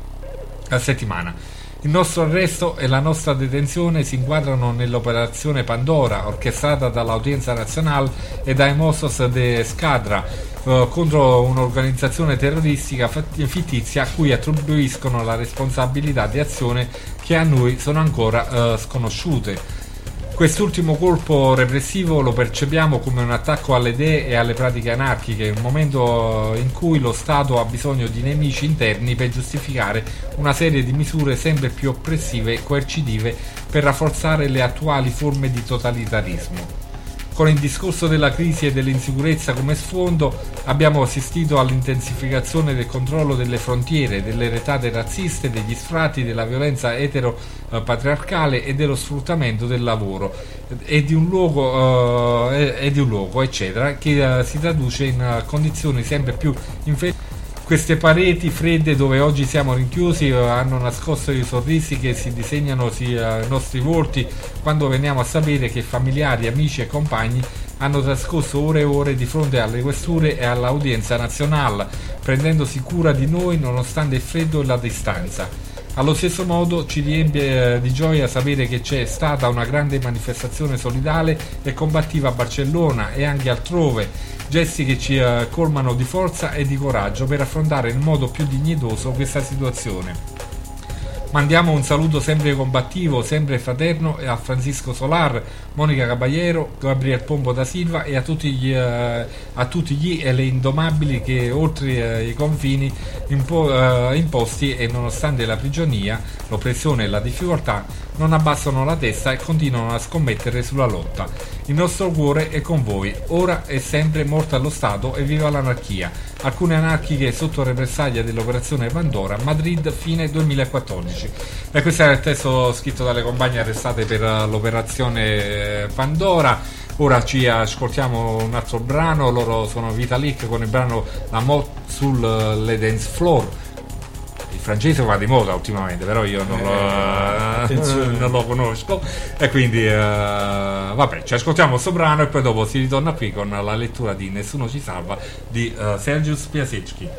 A settimana. Il nostro arresto e la nostra detenzione si inquadrano nell'operazione Pandora, orchestrata dall'Audiencia Nazionale e dai Mossos de Esquadra, eh, contro un'organizzazione terroristica fittizia a cui attribuiscono la responsabilità di azioni che a noi sono ancora eh, sconosciute. Quest'ultimo colpo repressivo lo percepiamo come un attacco alle idee e alle pratiche anarchiche, un momento in cui lo Stato ha bisogno di nemici interni per giustificare una serie di misure sempre più oppressive e coercitive per rafforzare le attuali forme di totalitarismo. Con il discorso della crisi e dell'insicurezza come sfondo, abbiamo assistito all'intensificazione del controllo delle frontiere, delle retate razziste, degli sfratti, della violenza etero-patriarcale e dello sfruttamento del lavoro e di un luogo, eh, e di un luogo eccetera, che eh, si traduce in uh, condizioni sempre più inferiori. Queste pareti fredde dove oggi siamo rinchiusi uh, hanno nascosto i sorrisi che si disegnano sui uh, nostri volti quando veniamo a sapere che familiari, amici e compagni hanno trascorso ore e ore di fronte alle questure e all'Audiencia Nazionale, prendendosi cura di noi nonostante il freddo e la distanza. Allo stesso modo ci riempie eh, di gioia sapere che c'è stata una grande manifestazione solidale e combattiva a Barcellona e anche altrove, gesti che ci eh, colmano di forza e di coraggio per affrontare in modo più dignitoso questa situazione. Mandiamo un saluto sempre combattivo, sempre fraterno a Francisco Solar, Monica Caballero, Gabriel Pombo da Silva e a tutti gli, eh, a tutti gli e le indomabili che oltre eh, i confini impo- eh, imposti e nonostante la prigionia, l'oppressione e la difficoltà non abbassano la testa e continuano a scommettere sulla lotta. Il nostro cuore è con voi, ora e sempre morta allo Stato e viva l'anarchia. Alcune anarchiche sotto represaglia dell'operazione Pandora, Madrid, fine duemilaquattordici. E questo era il testo scritto dalle compagne arrestate per l'operazione Pandora. Ora ci ascoltiamo un altro brano, loro sono Vitalik con il brano La Mot sul le dance floor. Il francese va di moda ultimamente, però io non lo, eh, non lo conosco, e quindi eh, vabbè, ci ascoltiamo questo brano e poi dopo si ritorna qui con la lettura di Nessuno ci salva di uh, Sergius Piasecki.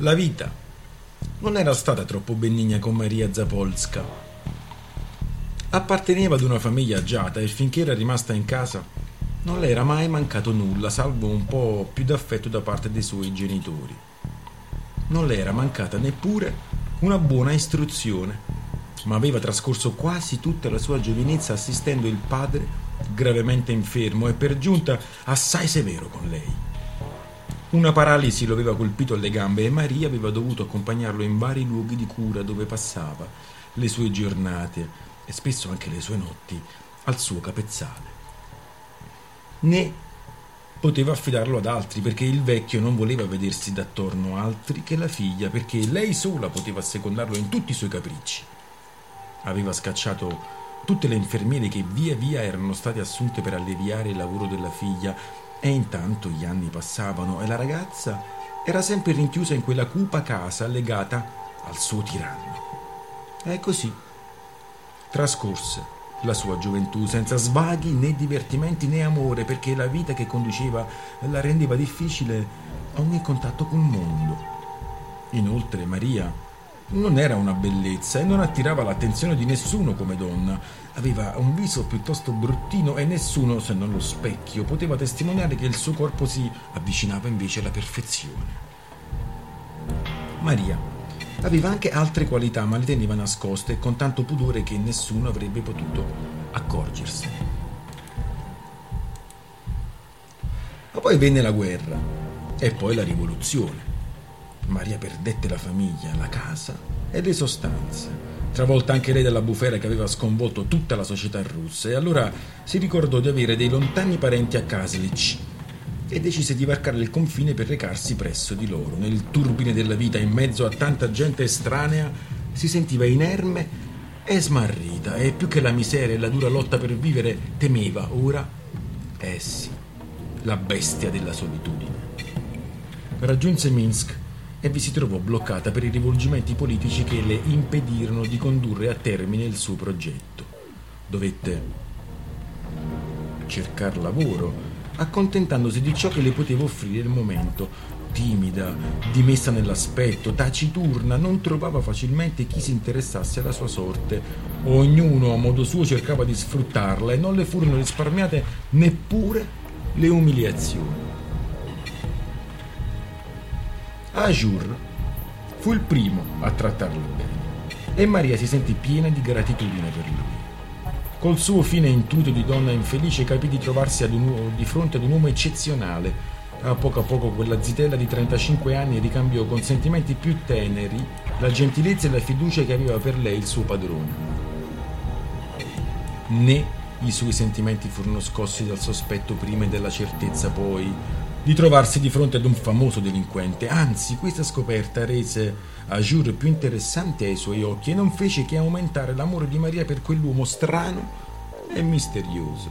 La vita non era stata troppo benigna con Maria Zapolska. Apparteneva ad una famiglia agiata e finché era rimasta in casa non le era mai mancato nulla, salvo un po' più d'affetto da parte dei suoi genitori. Non le era mancata neppure una buona istruzione, ma aveva trascorso quasi tutta la sua giovinezza assistendo il padre, gravemente infermo e per giunta assai severo con lei. Una paralisi lo aveva colpito alle gambe e Maria aveva dovuto accompagnarlo in vari luoghi di cura dove passava le sue giornate e spesso anche le sue notti al suo capezzale. Né poteva affidarlo ad altri perché il vecchio non voleva vedersi d'attorno altri che la figlia, perché lei sola poteva assecondarlo in tutti i suoi capricci. Aveva scacciato tutte le infermiere che via via erano state assunte per alleviare il lavoro della figlia e intanto gli anni passavano e la ragazza era sempre rinchiusa in quella cupa casa legata al suo tiranno. E così trascorse la sua gioventù senza svaghi né divertimenti né amore, perché la vita che conduceva la rendeva difficile ogni contatto col mondo. Inoltre Maria non era una bellezza e non attirava l'attenzione di nessuno come donna. Aveva un viso piuttosto bruttino e nessuno, se non lo specchio, poteva testimoniare che il suo corpo si avvicinava invece alla perfezione. Maria aveva anche altre qualità, ma le teneva nascoste con tanto pudore che nessuno avrebbe potuto accorgersene. Ma poi venne la guerra e poi la rivoluzione. Maria perdette la famiglia, la casa e le sostanze, travolta anche lei dalla bufera che aveva sconvolto tutta la società russa, e allora si ricordò di avere dei lontani parenti a Kaslic e decise di varcare il confine per recarsi presso di loro. Nel turbine della vita, in mezzo a tanta gente estranea, si sentiva inerme e smarrita, e più che la miseria e la dura lotta per vivere temeva ora, eh sì, la bestia della solitudine. Raggiunse Minsk e vi si trovò bloccata per i rivolgimenti politici che le impedirono di condurre a termine il suo progetto. Dovette cercare lavoro, accontentandosi di ciò che le poteva offrire il momento. Timida, dimessa nell'aspetto, taciturna, non trovava facilmente chi si interessasse alla sua sorte. Ognuno a modo suo cercava di sfruttarla e non le furono risparmiate neppure le umiliazioni. Ajur fu il primo a trattarla bene e Maria si sentì piena di gratitudine per lui. Col suo fine intuito di donna infelice capì di trovarsi ad un uomo, di fronte ad un uomo eccezionale. A poco a poco quella zitella di trentacinque anni ricambiò con sentimenti più teneri la gentilezza e la fiducia che aveva per lei il suo padrone. Né i suoi sentimenti furono scossi dal sospetto prima e dalla certezza poi di trovarsi di fronte ad un famoso delinquente. Anzi, questa scoperta rese Ajur più interessante ai suoi occhi e non fece che aumentare l'amore di Maria per quell'uomo strano e misterioso.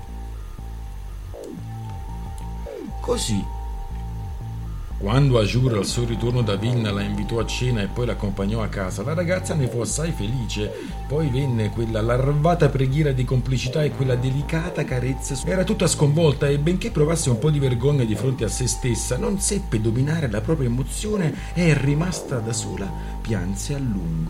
Così, quando Ajur al suo ritorno da Vilna la invitò a cena e poi l'accompagnò a casa, la ragazza ne fu assai felice. Poi venne quella larvata preghiera di complicità e quella delicata carezza. Era tutta sconvolta e, benché provasse un po' di vergogna di fronte a se stessa, non seppe dominare la propria emozione e, rimasta da sola, pianse a lungo.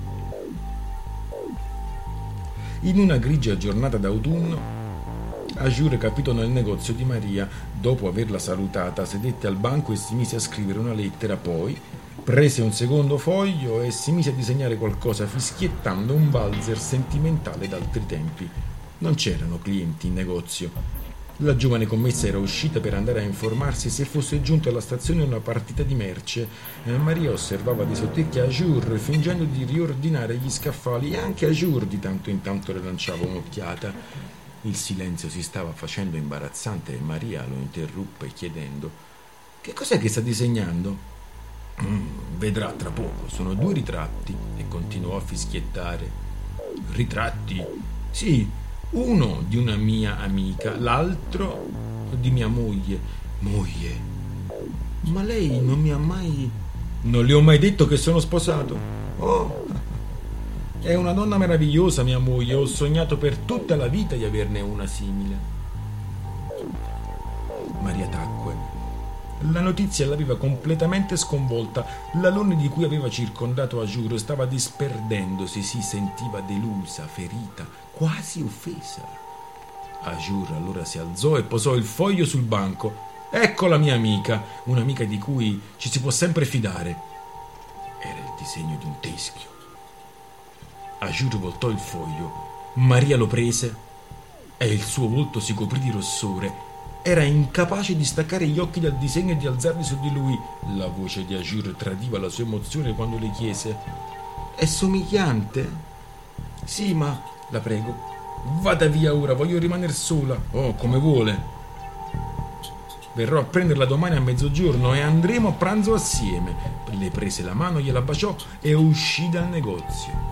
In una grigia giornata d'autunno, Ajur capitò nel negozio di Maria. Dopo averla salutata, sedette al banco e si mise a scrivere una lettera. Poi prese un secondo foglio e si mise a disegnare qualcosa, fischiettando un valzer sentimentale d'altri tempi. Non c'erano clienti in negozio. La giovane commessa era uscita per andare a informarsi se fosse giunta alla stazione una partita di merce. Eh, Maria osservava di sottecchi Ajur, fingendo di riordinare gli scaffali, e anche Ajur di tanto in tanto le lanciava un'occhiata. Il silenzio si stava facendo imbarazzante e Maria lo interruppe chiedendo: «Che cos'è che sta disegnando?» Mm, «Vedrà tra poco, sono due ritratti», e continuò a fischiettare. «Ritratti?» «Sì, uno di una mia amica, l'altro di mia moglie». «Moglie? Ma lei non mi ha mai...» «Non le ho mai detto che sono sposato?» «Oh, è una donna meravigliosa mia moglie, ho sognato per tutta la vita di averne una simile». Maria tacque La notizia l'aveva completamente sconvolta. L'alone di cui aveva circondato Ajur stava disperdendosi, si sentiva delusa, ferita, quasi offesa. Ajur allora si alzò e posò il foglio sul banco. Ecco la mia amica, un'amica di cui ci si può sempre fidare. Era il disegno di un teschio. Ajur voltò il foglio. Maria lo prese e il suo volto si coprì di rossore. Era incapace di staccare gli occhi dal disegno e di alzarli su di lui. La voce di Ajur tradiva la sua emozione quando le chiese: è somigliante? Sì, ma la prego, vada via ora, voglio rimanere sola. Oh, come vuole. Verrò a prenderla domani a mezzogiorno e andremo a pranzo assieme. Le prese la mano, gliela baciò e uscì dal negozio.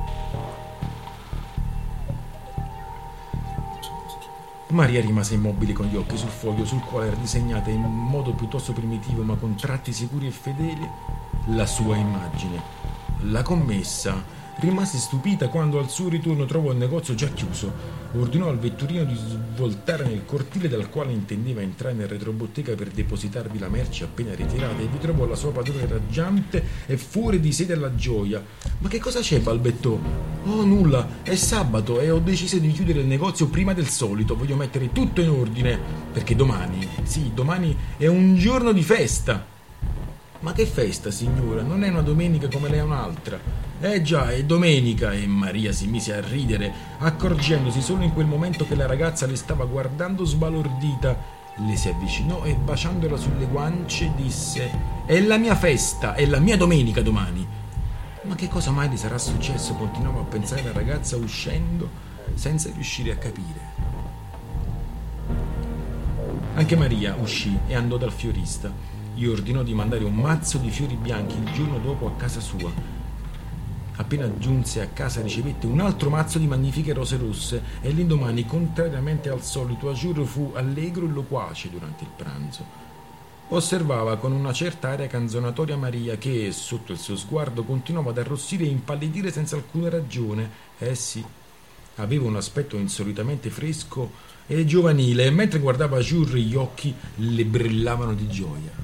Maria rimase immobile con gli occhi sul foglio sul quale era disegnata in modo piuttosto primitivo ma con tratti sicuri e fedeli la sua immagine. La commessa rimase stupita quando al suo ritorno trovò il negozio già chiuso. Ordinò al vetturino di svoltare nel cortile dal quale intendeva entrare nel retrobottega per depositarvi la merce appena ritirata e vi trovò la sua padrona raggiante e fuori di sé dalla gioia. Ma che cosa c'è? Balbettò. Oh, nulla, è sabato e ho deciso di chiudere il negozio prima del solito. Voglio mettere tutto in ordine perché domani, sì, domani è un giorno di festa. Ma che festa, signora? Non è una domenica come lei è un'altra. Eh già, è domenica. E Maria si mise a ridere, accorgendosi solo in quel momento che la ragazza le stava guardando sbalordita. Le si avvicinò e baciandola sulle guance disse: è la mia festa, è la mia domenica domani. Ma che cosa mai le sarà successo? Continuava a pensare la ragazza uscendo senza riuscire a capire. Anche Maria uscì e andò dal fiorista. Gli ordinò di mandare un mazzo di fiori bianchi il giorno dopo a casa sua. Appena giunse a casa ricevette un altro mazzo di magnifiche rose rosse e l'indomani, contrariamente al solito, Ajur fu allegro e loquace durante il pranzo. Osservava con una certa aria canzonatoria Maria che, sotto il suo sguardo, continuava ad arrossire e impallidire senza alcuna ragione. Eh sì, aveva un aspetto insolitamente fresco e giovanile e mentre guardava Ajur gli occhi le brillavano di gioia.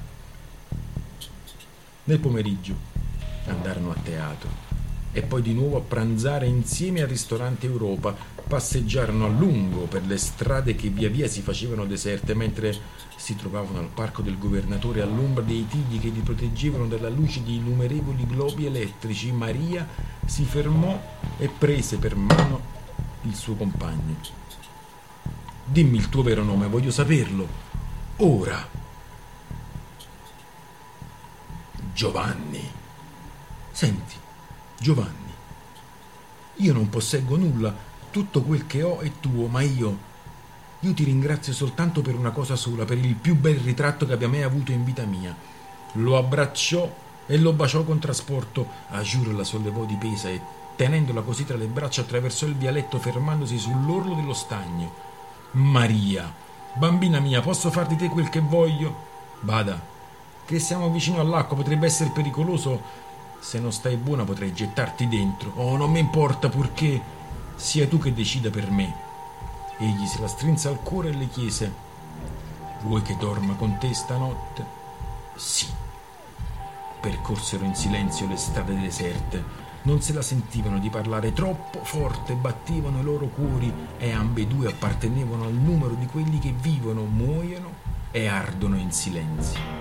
Nel pomeriggio andarono a teatro e poi di nuovo a pranzare insieme al ristorante Europa. Passeggiarono a lungo per le strade che via via si facevano deserte mentre si trovavano al parco del governatore all'ombra dei tigli che li proteggevano dalla luce di innumerevoli globi elettrici. Maria si fermò e prese per mano il suo compagno. Dimmi il tuo vero nome, voglio saperlo ora. Giovanni. Senti, Giovanni, io non posseggo nulla, tutto quel che ho è tuo, ma io, io ti ringrazio soltanto per una cosa sola, per il più bel ritratto che abbia mai avuto in vita mia. Lo abbracciò e lo baciò con trasporto. Ajur la sollevò di pesa e, tenendola così tra le braccia, attraversò il vialetto fermandosi sull'orlo dello stagno. Maria, bambina mia, posso far di te quel che voglio? Bada, che siamo vicino all'acqua, potrebbe essere pericoloso. Se non stai buona potrei gettarti dentro. Oh, non mi importa, purché sia tu che decida per me. Egli se la strinse al cuore e le chiese: vuoi che dorma con te stanotte? Sì. Percorsero in silenzio le strade deserte. Non se la sentivano di parlare, troppo forte battevano i loro cuori e ambedue appartenevano al numero di quelli che vivono, muoiono e ardono in silenzio.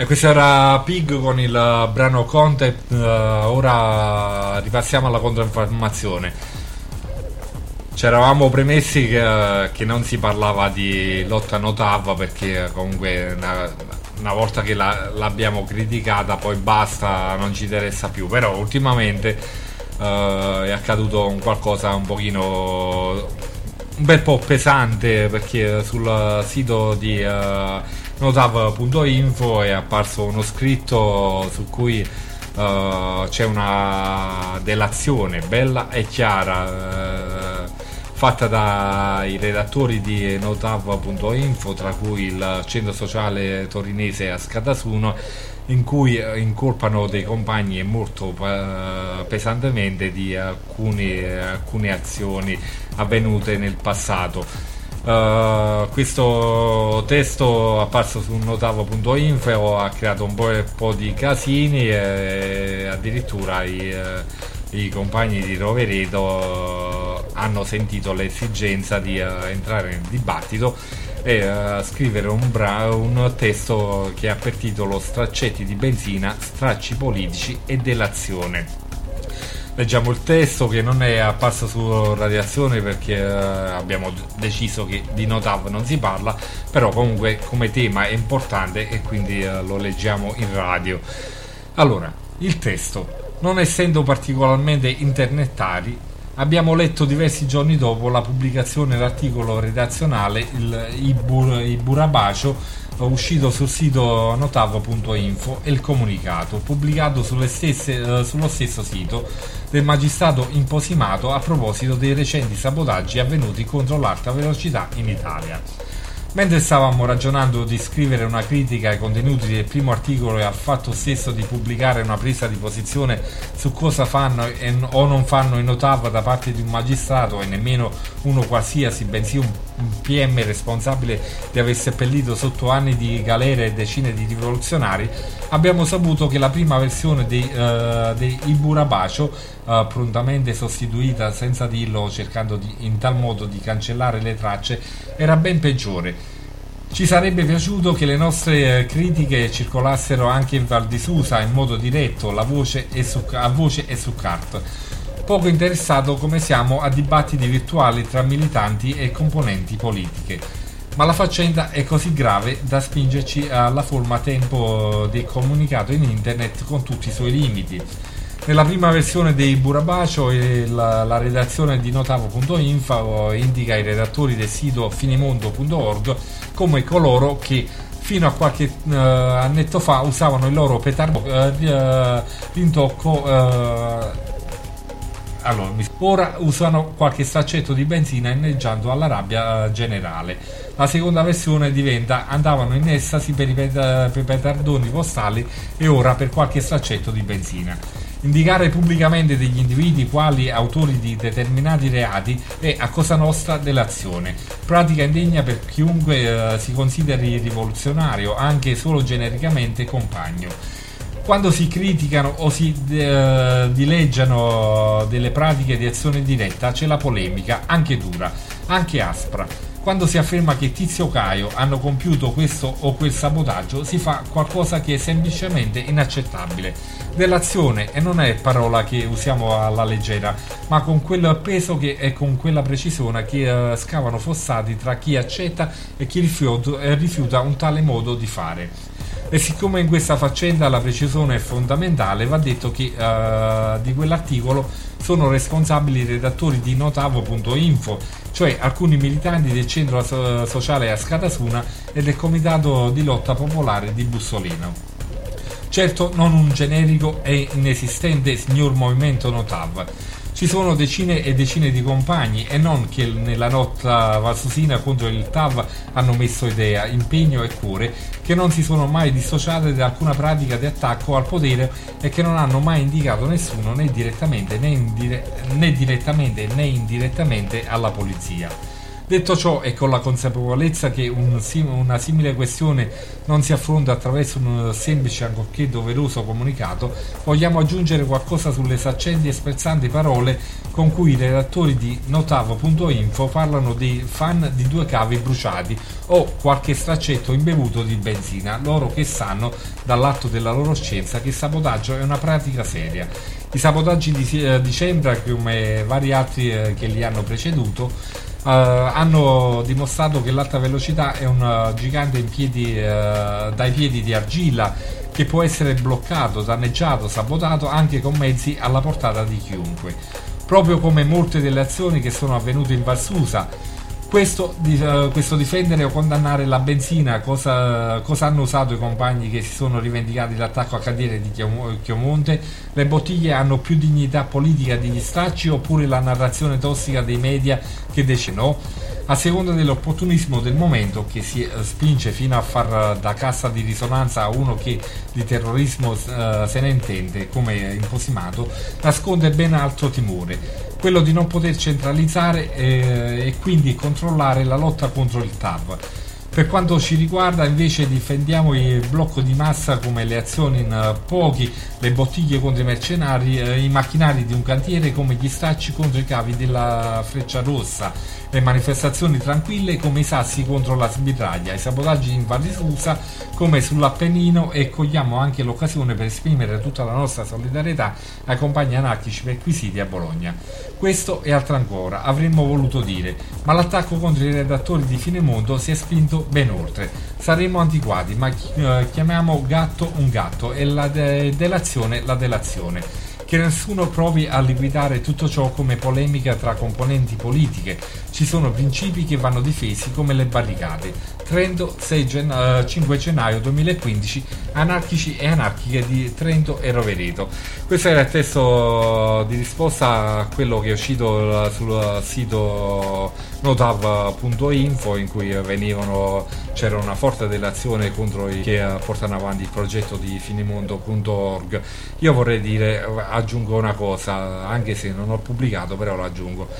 questo era Pig con il brano Contact. Uh, ora ripassiamo alla controinformazione. Ci eravamo premessi che, che non si parlava di lotta Notav, perché comunque una, una volta che la, l'abbiamo criticata poi basta, non ci interessa più. Però ultimamente uh, è accaduto un qualcosa un pochino un bel po' pesante, perché sul sito di uh, notav punto info è apparso uno scritto su cui uh, c'è una delazione bella e chiara uh, fatta dai redattori di notav punto info, tra cui il centro sociale torinese Ascatasuno, in cui incolpano dei compagni molto uh, pesantemente di alcune, alcune azioni avvenute nel passato. Uh, questo testo apparso su notav punto info ha creato un po', un po' di casini, e addirittura i, uh, i compagni di Rovereto uh, hanno sentito l'esigenza di uh, entrare nel dibattito e uh, scrivere un, bra- un testo che ha per titolo Straccetti di benzina, stracci politici e delazione. Leggiamo il testo, che non è apparso su Radiazione perché eh, abbiamo deciso che di Notav non si parla, però comunque come tema è importante e quindi eh, lo leggiamo in radio. Allora, il testo. Non essendo particolarmente internetari, abbiamo letto diversi giorni dopo la pubblicazione dell'articolo redazionale il, il, bur, il Burabacio uscito sul sito notav punto info e il comunicato pubblicato sulle stesse, eh, sullo stesso sito del magistrato imposimato a proposito dei recenti sabotaggi avvenuti contro l'alta velocità in Italia. Mentre stavamo ragionando di scrivere una critica ai contenuti del primo articolo e al fatto stesso di pubblicare una presa di posizione su cosa fanno e, o non fanno i Notav da parte di un magistrato, e nemmeno uno qualsiasi, bensì un, un P M responsabile di aver seppellito sotto anni di galera e decine di rivoluzionari, abbiamo saputo che la prima versione dei, uh, dei Iburabacio, uh, prontamente sostituita senza dirlo, cercando di, in tal modo di cancellare le tracce, era ben peggiore. Ci sarebbe piaciuto che le nostre critiche circolassero anche in Val di Susa in modo diretto, la voce e su, a voce e su carta. Poco interessato come siamo a dibattiti virtuali tra militanti e componenti politiche. Ma la faccenda è così grave da spingerci alla forma tempo del comunicato in internet con tutti i suoi limiti. Nella prima versione dei Burabacio la, la redazione di notav punto info indica i redattori del sito finimondo punto org come coloro che fino a qualche uh, annetto fa usavano il loro petardo uh, rintocco uh, allora, ora usano qualche saccetto di benzina inneggiando alla rabbia uh, generale. La seconda versione diventa andavano in estasi per i, pet- per i petardoni postali e ora per qualche saccetto di benzina. Indicare pubblicamente degli individui quali autori di determinati reati è a cosa nostra dell'azione, pratica indegna per chiunque eh, si consideri rivoluzionario, anche solo genericamente compagno. Quando si criticano o si eh, dileggiano delle pratiche di azione diretta c'è la polemica, anche dura, anche aspra. Quando si afferma che Tizio o Caio hanno compiuto questo o quel sabotaggio, si fa qualcosa che è semplicemente inaccettabile. Dell'azione, e non è parola che usiamo alla leggera, ma con quel peso che e con quella precisione che uh, scavano fossati tra chi accetta e chi rifiuta, eh, rifiuta un tale modo di fare. E siccome in questa faccenda la precisione è fondamentale, va detto che uh, di quell'articolo sono responsabili i redattori di notav punto info, cioè alcuni militanti del centro so- sociale Ascatasuna e del comitato di lotta popolare di Bussolino. Certo, non un generico e inesistente signor movimento Notav. Ci sono decine e decine di compagni, e non che nella lotta valsusina contro il T A V hanno messo idea, impegno e cuore, che non si sono mai dissociate da alcuna pratica di attacco al potere e che non hanno mai indicato nessuno né direttamente né, indire- né direttamente né indirettamente alla polizia. Detto ciò, e con la consapevolezza che un sim- una simile questione non si affronta attraverso un semplice, ancorché doveroso comunicato, vogliamo aggiungere qualcosa sulle saccenti e sprezzanti parole con cui i redattori di Notav punto info parlano dei fan di due cavi bruciati o qualche straccetto imbevuto di benzina, loro che sanno, dall'atto della loro scienza, che il sabotaggio è una pratica seria. I sabotaggi di, eh, di Sembra, come vari altri eh, che li hanno preceduto, Uh, hanno dimostrato che l'alta velocità è un uh, gigante in piedi, uh, dai piedi di argilla, che può essere bloccato, danneggiato, sabotato anche con mezzi alla portata di chiunque, proprio come molte delle azioni che sono avvenute in Val Susa. Questo, di, uh, questo difendere o condannare la benzina, cosa, cosa hanno usato i compagni che si sono rivendicati l'attacco a cantiere di Chiomonte? Le bottiglie hanno più dignità politica degli stracci, oppure la narrazione tossica dei media che decidono? A seconda dell'opportunismo del momento, che si uh, spinge fino a far uh, da cassa di risonanza a uno che di terrorismo uh, se ne intende, come Imposimato, nasconde ben altro timore, quello di non poter centralizzare eh, e quindi controllare la lotta contro il T A V. Per quanto ci riguarda, invece, difendiamo il blocco di massa come le azioni in uh, pochi, le bottiglie contro i mercenari, eh, i macchinari di un cantiere come gli stracci contro i cavi della Freccia Rossa, le manifestazioni tranquille come i sassi contro la smitraglia, i sabotaggi in Val di Susa come sull'Appennino, e cogliamo anche l'occasione per esprimere tutta la nostra solidarietà ai compagni anarchici perquisiti a Bologna. Questo e altro ancora avremmo voluto dire, ma l'attacco contro i redattori di Finemondo si è spinto ben oltre. Saremmo antiquati, ma eh, chiamiamo gatto un gatto e la de- delazione la delazione. Che nessuno provi a liquidare tutto ciò come polemica tra componenti politiche. Ci sono principi che vanno difesi come le barricate. Trento, cinque gennaio duemilaquindici, anarchici e anarchiche di Trento e Rovereto. Questo era il testo di risposta a quello che è uscito sul sito Notav punto info, in cui venivano, c'era una forte delazione contro i che portano avanti il progetto di Finemondo punto org. Io vorrei dire, aggiungo una cosa, anche se non ho pubblicato, però lo aggiungo.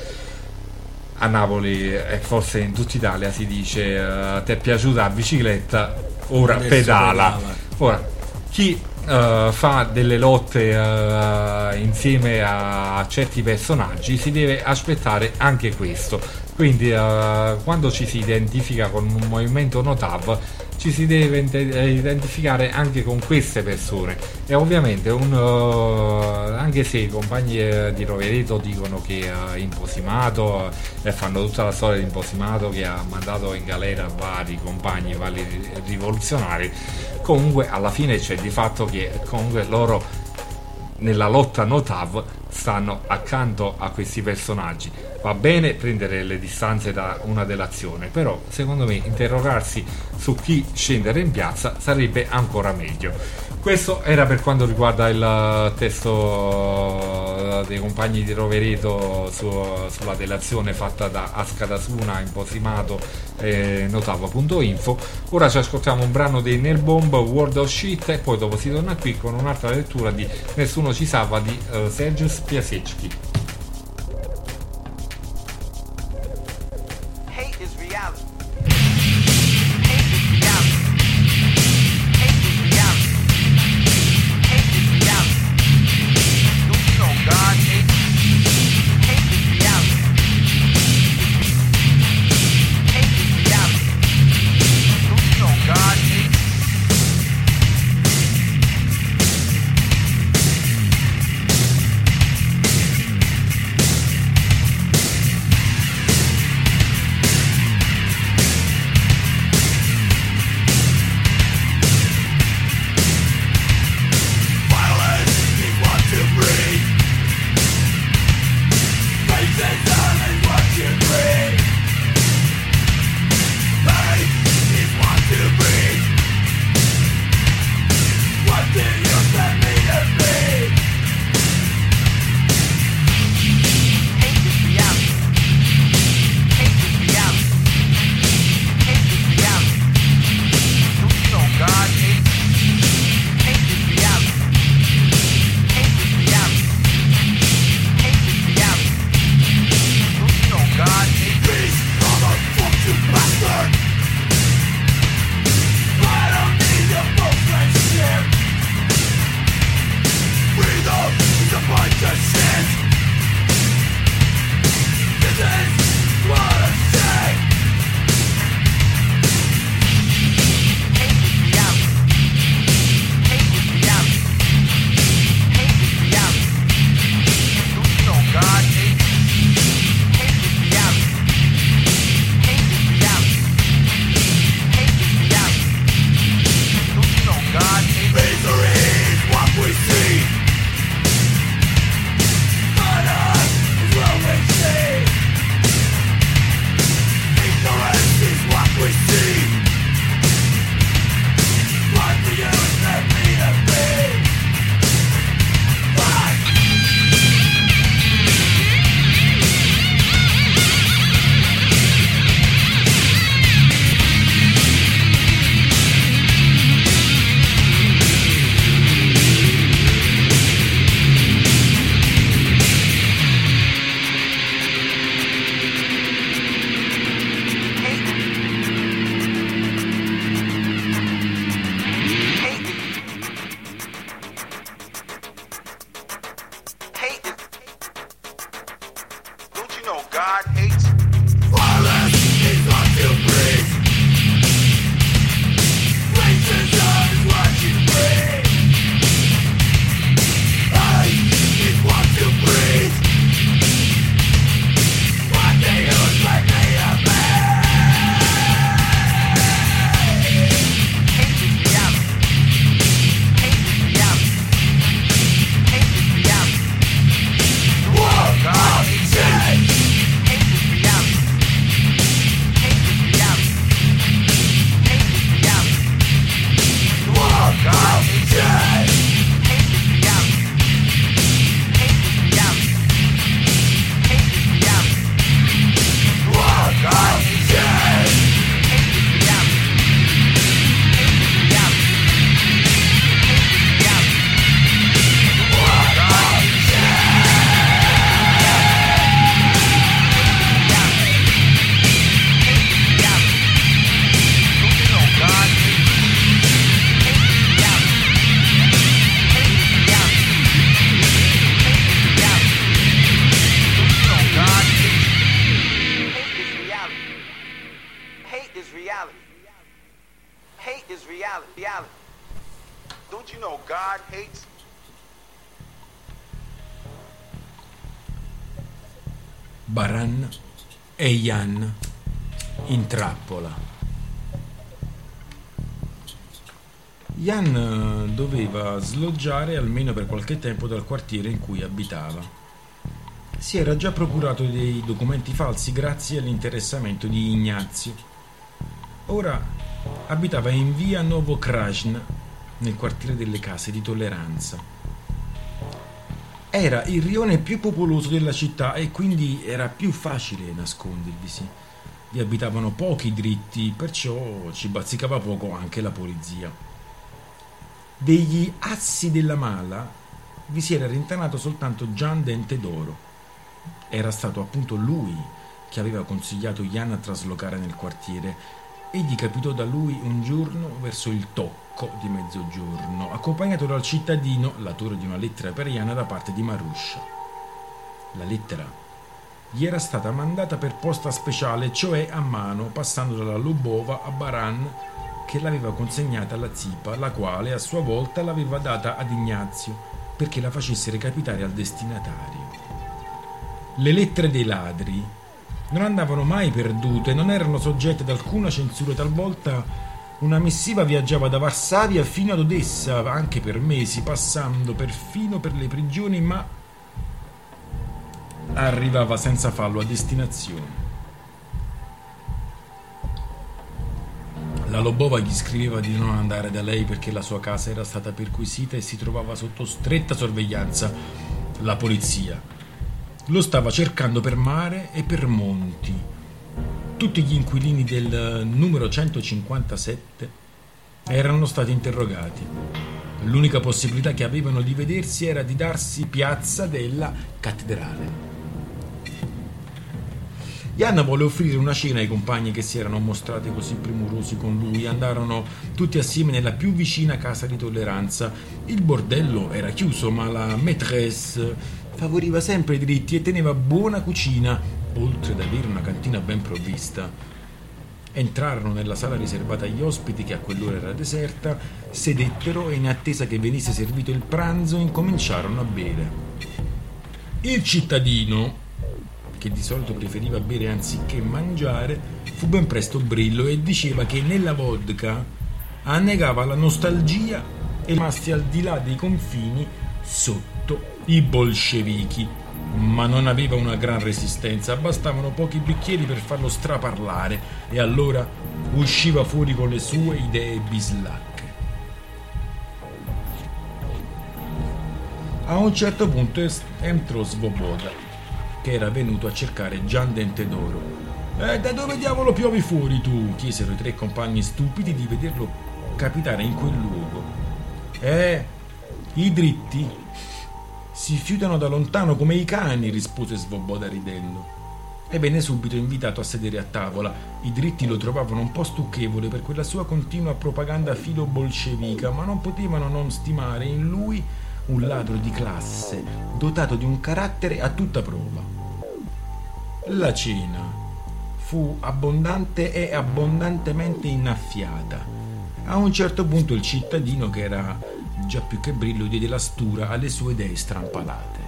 A Napoli e forse in tutta Italia si dice uh, ti è piaciuta la bicicletta, ora Adesso pedala. pedala. Ora, chi uh, fa delle lotte uh, insieme a certi personaggi si deve aspettare anche questo. Quindi uh, quando ci si identifica con un movimento Notav, ci si deve identificare anche con queste persone. E ovviamente un, uh, anche se i compagni uh, di Rovereto dicono che uh, Imposimato e uh, fanno tutta la storia di Imposimato, che ha mandato in galera vari compagni, vari rivoluzionari, comunque alla fine c'è di fatto che comunque loro nella lotta Notav stanno accanto a questi personaggi. Va bene prendere le distanze da una delazione, però secondo me interrogarsi su chi scendere in piazza sarebbe ancora meglio. Questo era per quanto riguarda il testo dei compagni di Rovereto su, sulla delazione fatta da Ascadasuna, Imposimato e Notav punto info. Ora ci ascoltiamo un brano dei Nail Bomb, World of Shit, e poi dopo si torna qui con un'altra lettura di Nessuno ci salva di uh, Sergius Piasecki. God God hates? Baran e Jan in trappola. Jan doveva sloggiare almeno per qualche tempo dal quartiere in cui abitava. Si era già procurato dei documenti falsi grazie all'interessamento di Ignazio. Ora abitava in via Novokrajna, nel quartiere delle case di tolleranza. Era il rione più popoloso della città e quindi era più facile nascondervisi. Vi abitavano pochi dritti, perciò ci bazzicava poco anche la polizia. Degli assi della mala vi si era rintanato soltanto Gian Dente d'Oro. Era stato appunto lui che aveva consigliato Jan a traslocare nel quartiere. Egli capitò da lui un giorno verso il tocco di mezzogiorno, accompagnato dal cittadino, l'autore di una lettera per Jan da parte di Maruscia. La lettera gli era stata mandata per posta speciale, cioè a mano, passando dalla Lubova a Baran, che l'aveva consegnata alla Zipa, la quale a sua volta l'aveva data ad Ignazio perché la facesse recapitare al destinatario. Le lettere dei ladri non andavano mai perdute, non erano soggette ad alcuna censura. Talvolta una missiva viaggiava da Varsavia fino ad Odessa, anche per mesi, passando perfino per le prigioni, ma arrivava senza fallo a destinazione. La Lobova gli scriveva di non andare da lei perché la sua casa era stata perquisita e si trovava sotto stretta sorveglianza. La polizia lo stava cercando per mare e per monti. Tutti gli inquilini del numero centocinquantasette erano stati interrogati. L'unica possibilità che avevano di vedersi era di darsi piazza della cattedrale. Jan volle offrire una cena ai compagni che si erano mostrati così premurosi con lui. Andarono tutti assieme nella più vicina casa di tolleranza. Il bordello era chiuso, ma la maîtresse favoriva sempre i dritti e teneva buona cucina, oltre ad avere una cantina ben provvista. Entrarono nella sala riservata agli ospiti, che a quell'ora era deserta, sedettero e in attesa che venisse servito il pranzo incominciarono a bere. Il cittadino, che di solito preferiva bere anziché mangiare, fu ben presto brillo e diceva che nella vodka annegava la nostalgia e rimasti al di là dei confini sotto i bolscevichi, ma non aveva una gran resistenza. Bastavano pochi bicchieri per farlo straparlare e allora usciva fuori con le sue idee bislacche. A un certo punto entrò Svoboda, che era venuto a cercare Gian Dente d'Oro. «E da dove diavolo piovi fuori tu?» chiesero i tre compagni stupidi di vederlo capitare in quel luogo. «Eh, i dritti si fiutano da lontano come i cani», rispose Svoboda ridendo. E venne subito invitato a sedere a tavola. I dritti lo trovavano un po' stucchevole per quella sua continua propaganda filo-bolscevica, ma non potevano non stimare in lui un ladro di classe, dotato di un carattere a tutta prova. La cena fu abbondante e abbondantemente innaffiata. A un certo punto il cittadino, che era già più che brillo, diede la stura alle sue idee strampalate.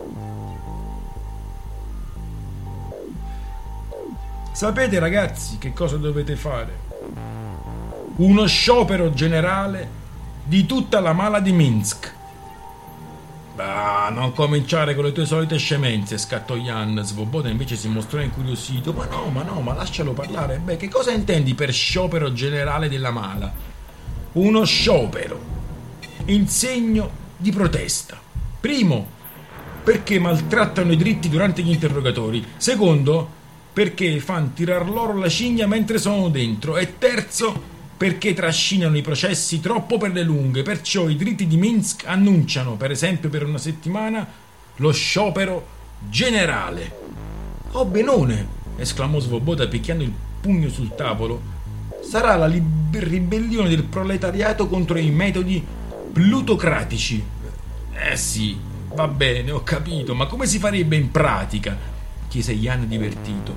«Sapete, ragazzi, che cosa dovete fare? Uno sciopero generale di tutta la mala di Minsk». «Ah, non cominciare con le tue solite scemenze», scattò Jan. Svoboda invece si mostrò incuriosito. «Ma no, ma no, ma lascialo parlare. Beh, che cosa intendi per sciopero generale della mala?» «Uno sciopero in segno di protesta. Primo, perché maltrattano i dritti durante gli interrogatori. Secondo, perché fanno tirar loro la cigna mentre sono dentro. E terzo, perché trascinano i processi troppo per le lunghe. Perciò i dritti di Minsk annunciano, per esempio per una settimana, lo sciopero generale». «Oh benone!» esclamò Svoboda picchiando il pugno sul tavolo. «Sarà la lib- ribellione del proletariato contro i metodi plutocratici». «Eh sì, va bene, ho capito, ma come si farebbe in pratica?» chiese Jan divertito.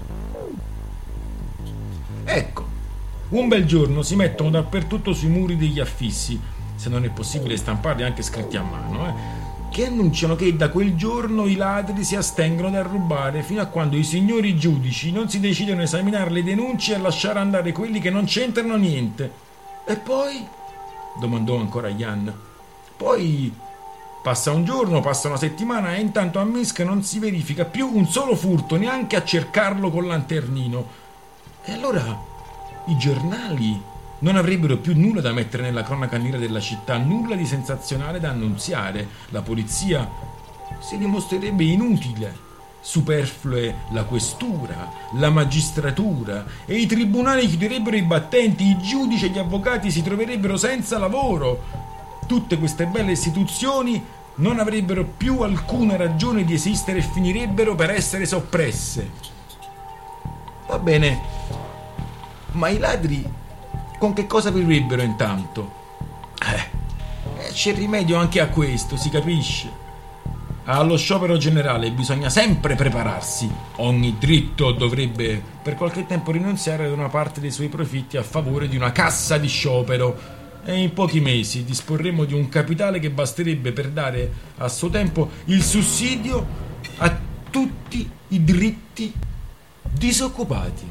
«Ecco, un bel giorno si mettono dappertutto sui muri degli affissi: se non è possibile stamparli anche scritti a mano, eh, che annunciano che da quel giorno i ladri si astengono dal rubare fino a quando i signori giudici non si decidono a esaminare le denunce e a lasciare andare quelli che non c'entrano niente. E poi? Domandò ancora Jan. Poi passa un giorno, passa una settimana e intanto a Minsk non si verifica più un solo furto, neanche a cercarlo col lanternino. E allora i giornali non avrebbero più nulla da mettere nella cronaca nera della città, nulla di sensazionale da annunziare. La polizia si dimostrerebbe inutile, superflue la questura, la magistratura, e i tribunali chiuderebbero i battenti, i giudici e gli avvocati si troverebbero senza lavoro. Tutte queste belle istituzioni non avrebbero più alcuna ragione di esistere e finirebbero per essere soppresse. Va bene, ma i ladri con che cosa vivrebbero intanto? Eh, c'è rimedio anche a questo, si capisce. Allo sciopero generale bisogna sempre prepararsi. Ogni dritto dovrebbe per qualche tempo rinunziare ad una parte dei suoi profitti a favore di una cassa di sciopero, e in pochi mesi disporremo di un capitale che basterebbe per dare a suo tempo il sussidio a tutti i dritti disoccupati.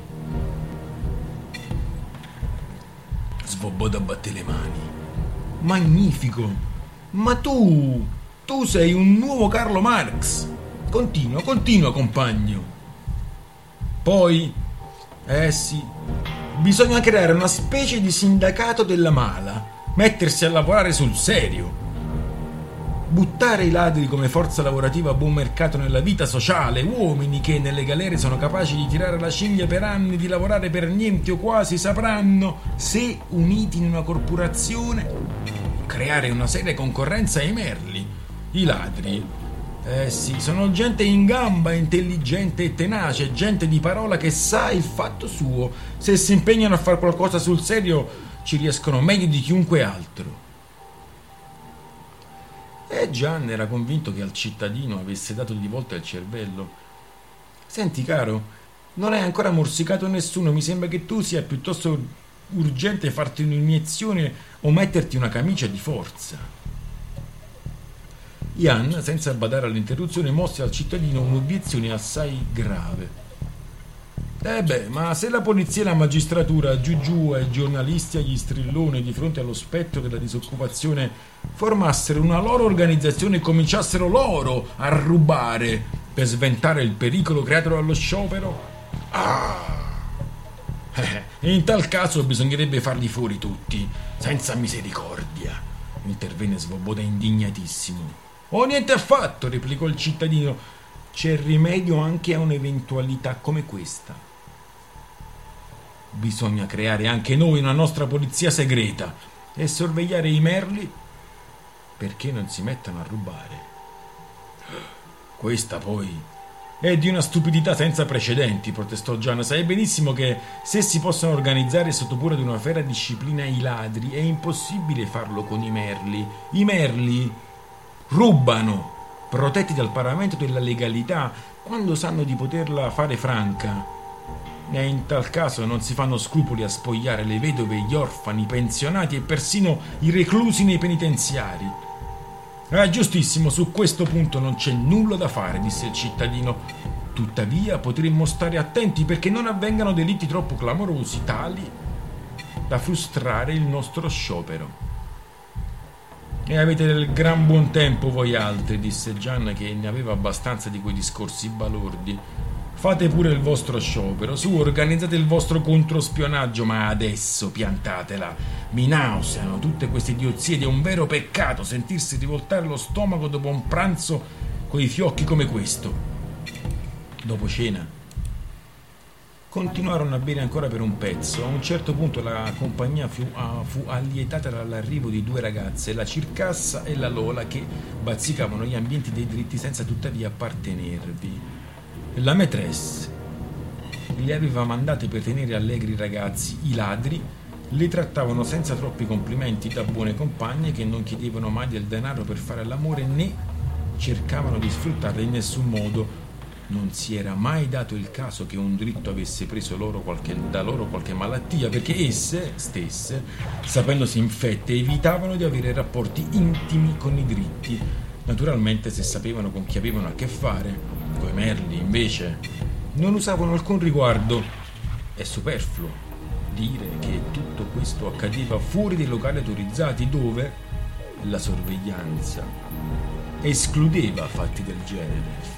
Svoboda batté le mani. Magnifico! Ma tu, tu sei un nuovo Carlo Marx. Continua, continua, compagno. Poi, eh sì, bisogna creare una specie di sindacato della mala, mettersi a lavorare sul serio. Buttare i ladri come forza lavorativa a buon mercato nella vita sociale, uomini che nelle galere sono capaci di tirare la cinghia per anni, di lavorare per niente o quasi, sapranno, se uniti in una corporazione, creare una seria concorrenza ai merli. I ladri, eh sì, sono gente in gamba, intelligente e tenace, gente di parola che sa il fatto suo. Se si impegnano a fare qualcosa sul serio, ci riescono meglio di chiunque altro. E Gian era convinto che al cittadino avesse dato di volta il cervello. Senti, caro, non hai ancora morsicato nessuno, mi sembra che tu sia piuttosto urgente farti un'iniezione o metterti una camicia di forza. Jan, senza badare all'interruzione, mosse al cittadino un'obiezione assai grave. Eh beh, ma se la polizia e la magistratura, giù giù ai giornalisti e agli strilloni di fronte allo spettro della disoccupazione formassero una loro organizzazione e cominciassero loro a rubare per sventare il pericolo creato dallo sciopero? Ah! Eh, e in tal caso bisognerebbe farli fuori tutti, senza misericordia, intervenne Svoboda indignatissimo. Oh, niente affatto, replicò il cittadino. C'è rimedio anche a un'eventualità come questa. Bisogna creare anche noi una nostra polizia segreta e sorvegliare i merli perché non si mettano a rubare. Questa poi è di una stupidità senza precedenti, protestò Gian. Sai benissimo che se si possono organizzare sotto pura di una ferrea disciplina i ladri, è impossibile farlo con i merli. I merli rubano, protetti dal paramento della legalità, quando sanno di poterla fare franca. E in tal caso non si fanno scrupoli a spogliare le vedove, gli orfani, i pensionati e persino i reclusi nei penitenziari. Ah, giustissimo, su questo punto non c'è nulla da fare, disse il cittadino. Tuttavia potremmo stare attenti perché non avvengano delitti troppo clamorosi, tali da frustrare il nostro sciopero. E avete del gran buon tempo voi altri, disse Gian, che ne aveva abbastanza di quei discorsi balordi. Fate pure il vostro sciopero, su, organizzate il vostro controspionaggio, ma adesso piantatela. Mi nauseano tutte queste idiozie ed è un vero peccato sentirsi rivoltare lo stomaco dopo un pranzo coi fiocchi come questo. Dopo cena continuarono a bere ancora per un pezzo. A un certo punto la compagnia fu, uh, fu allietata dall'arrivo di due ragazze, la Circassa e la Lola, che bazzicavano gli ambienti dei dritti senza tuttavia appartenervi. La maîtresse li aveva mandati per tenere allegri i ragazzi. I ladri le trattavano senza troppi complimenti da buone compagne che non chiedevano mai del denaro per fare l'amore né cercavano di sfruttarle in nessun modo. Non si era mai dato il caso che un dritto avesse preso loro qualche, da loro qualche malattia, perché esse stesse, sapendosi infette, evitavano di avere rapporti intimi con i dritti. Naturalmente, se sapevano con chi avevano a che fare. Coi merli, invece, non usavano alcun riguardo. È superfluo dire che tutto questo accadeva fuori dei locali autorizzati, dove la sorveglianza escludeva fatti del genere.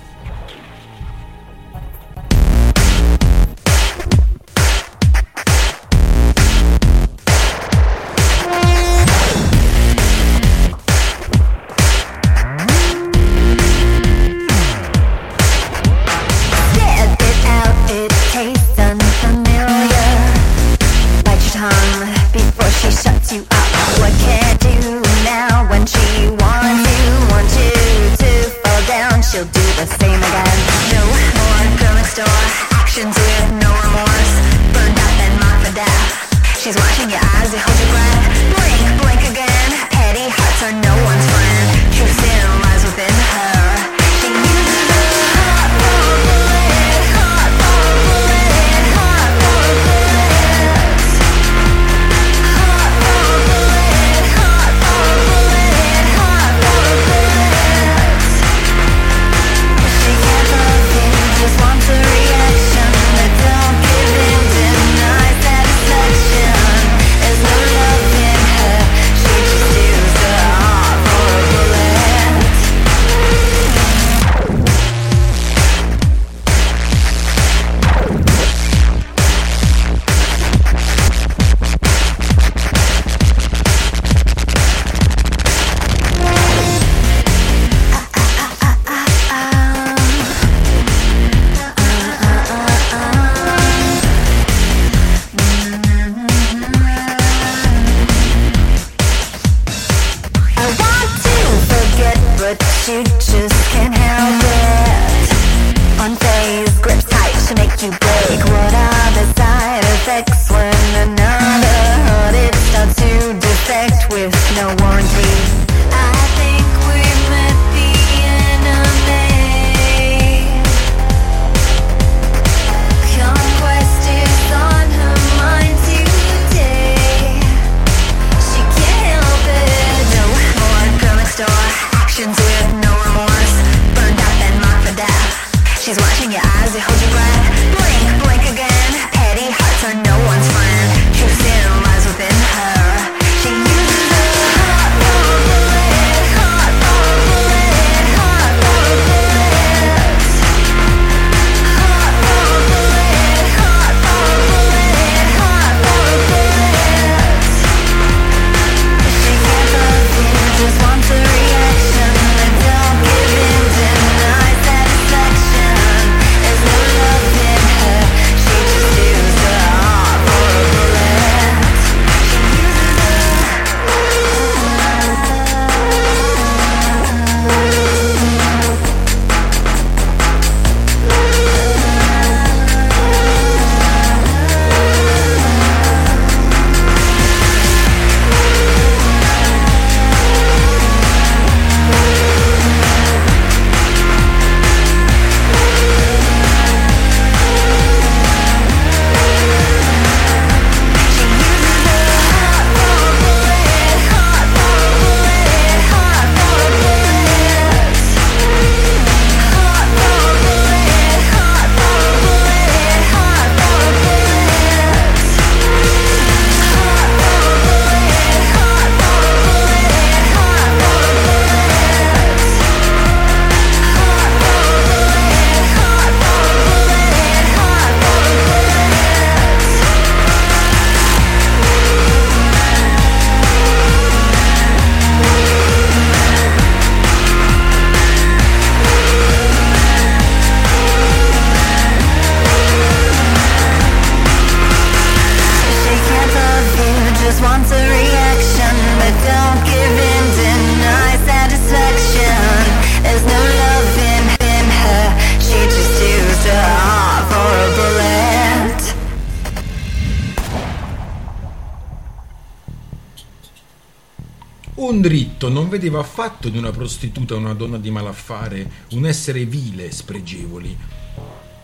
Un dritto non vedeva affatto di una prostituta o una donna di malaffare un essere vile e spregevoli,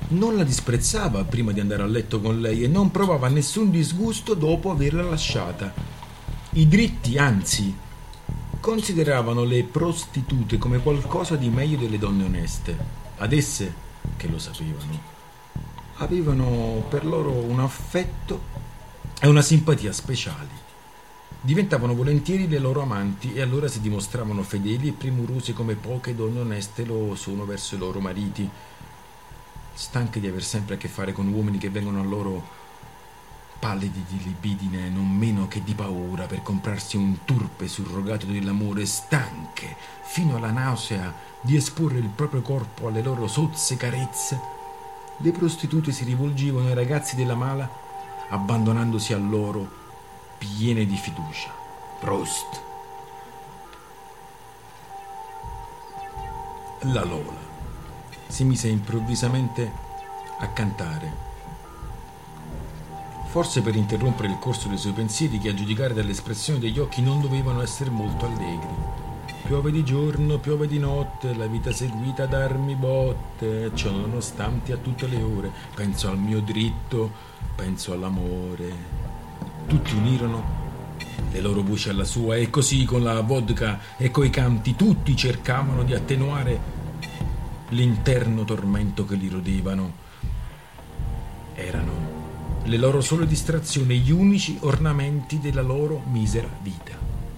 non la disprezzava prima di andare a letto con lei e non provava nessun disgusto dopo averla lasciata. I dritti, anzi, consideravano le prostitute come qualcosa di meglio delle donne oneste. Ad esse, che lo sapevano, avevano per loro un affetto e una simpatia speciali. Diventavano volentieri le loro amanti e allora si dimostravano fedeli e premurosi come poche donne oneste lo sono verso i loro mariti, stanche di aver sempre a che fare con uomini che vengono a loro pallidi di libidine non meno che di paura per comprarsi un turpe surrogato dell'amore, stanche fino alla nausea di esporre il proprio corpo alle loro sozze carezze, le prostitute si rivolgevano ai ragazzi della mala abbandonandosi a loro piene di fiducia. Prost. La Lola si mise improvvisamente a cantare, forse per interrompere il corso dei suoi pensieri che, a giudicare dall'espressione degli occhi, non dovevano essere molto allegri. Piove di giorno, piove di notte, la vita seguita a darmi botte, ciò nonostante a tutte le ore, penso al mio dritto, penso all'amore. Tutti unirono le loro voci alla sua e così, con la vodka e coi canti, tutti cercavano di attenuare l'interno tormento che li rodevano. Erano le loro sole distrazioni, gli unici ornamenti della loro misera vita.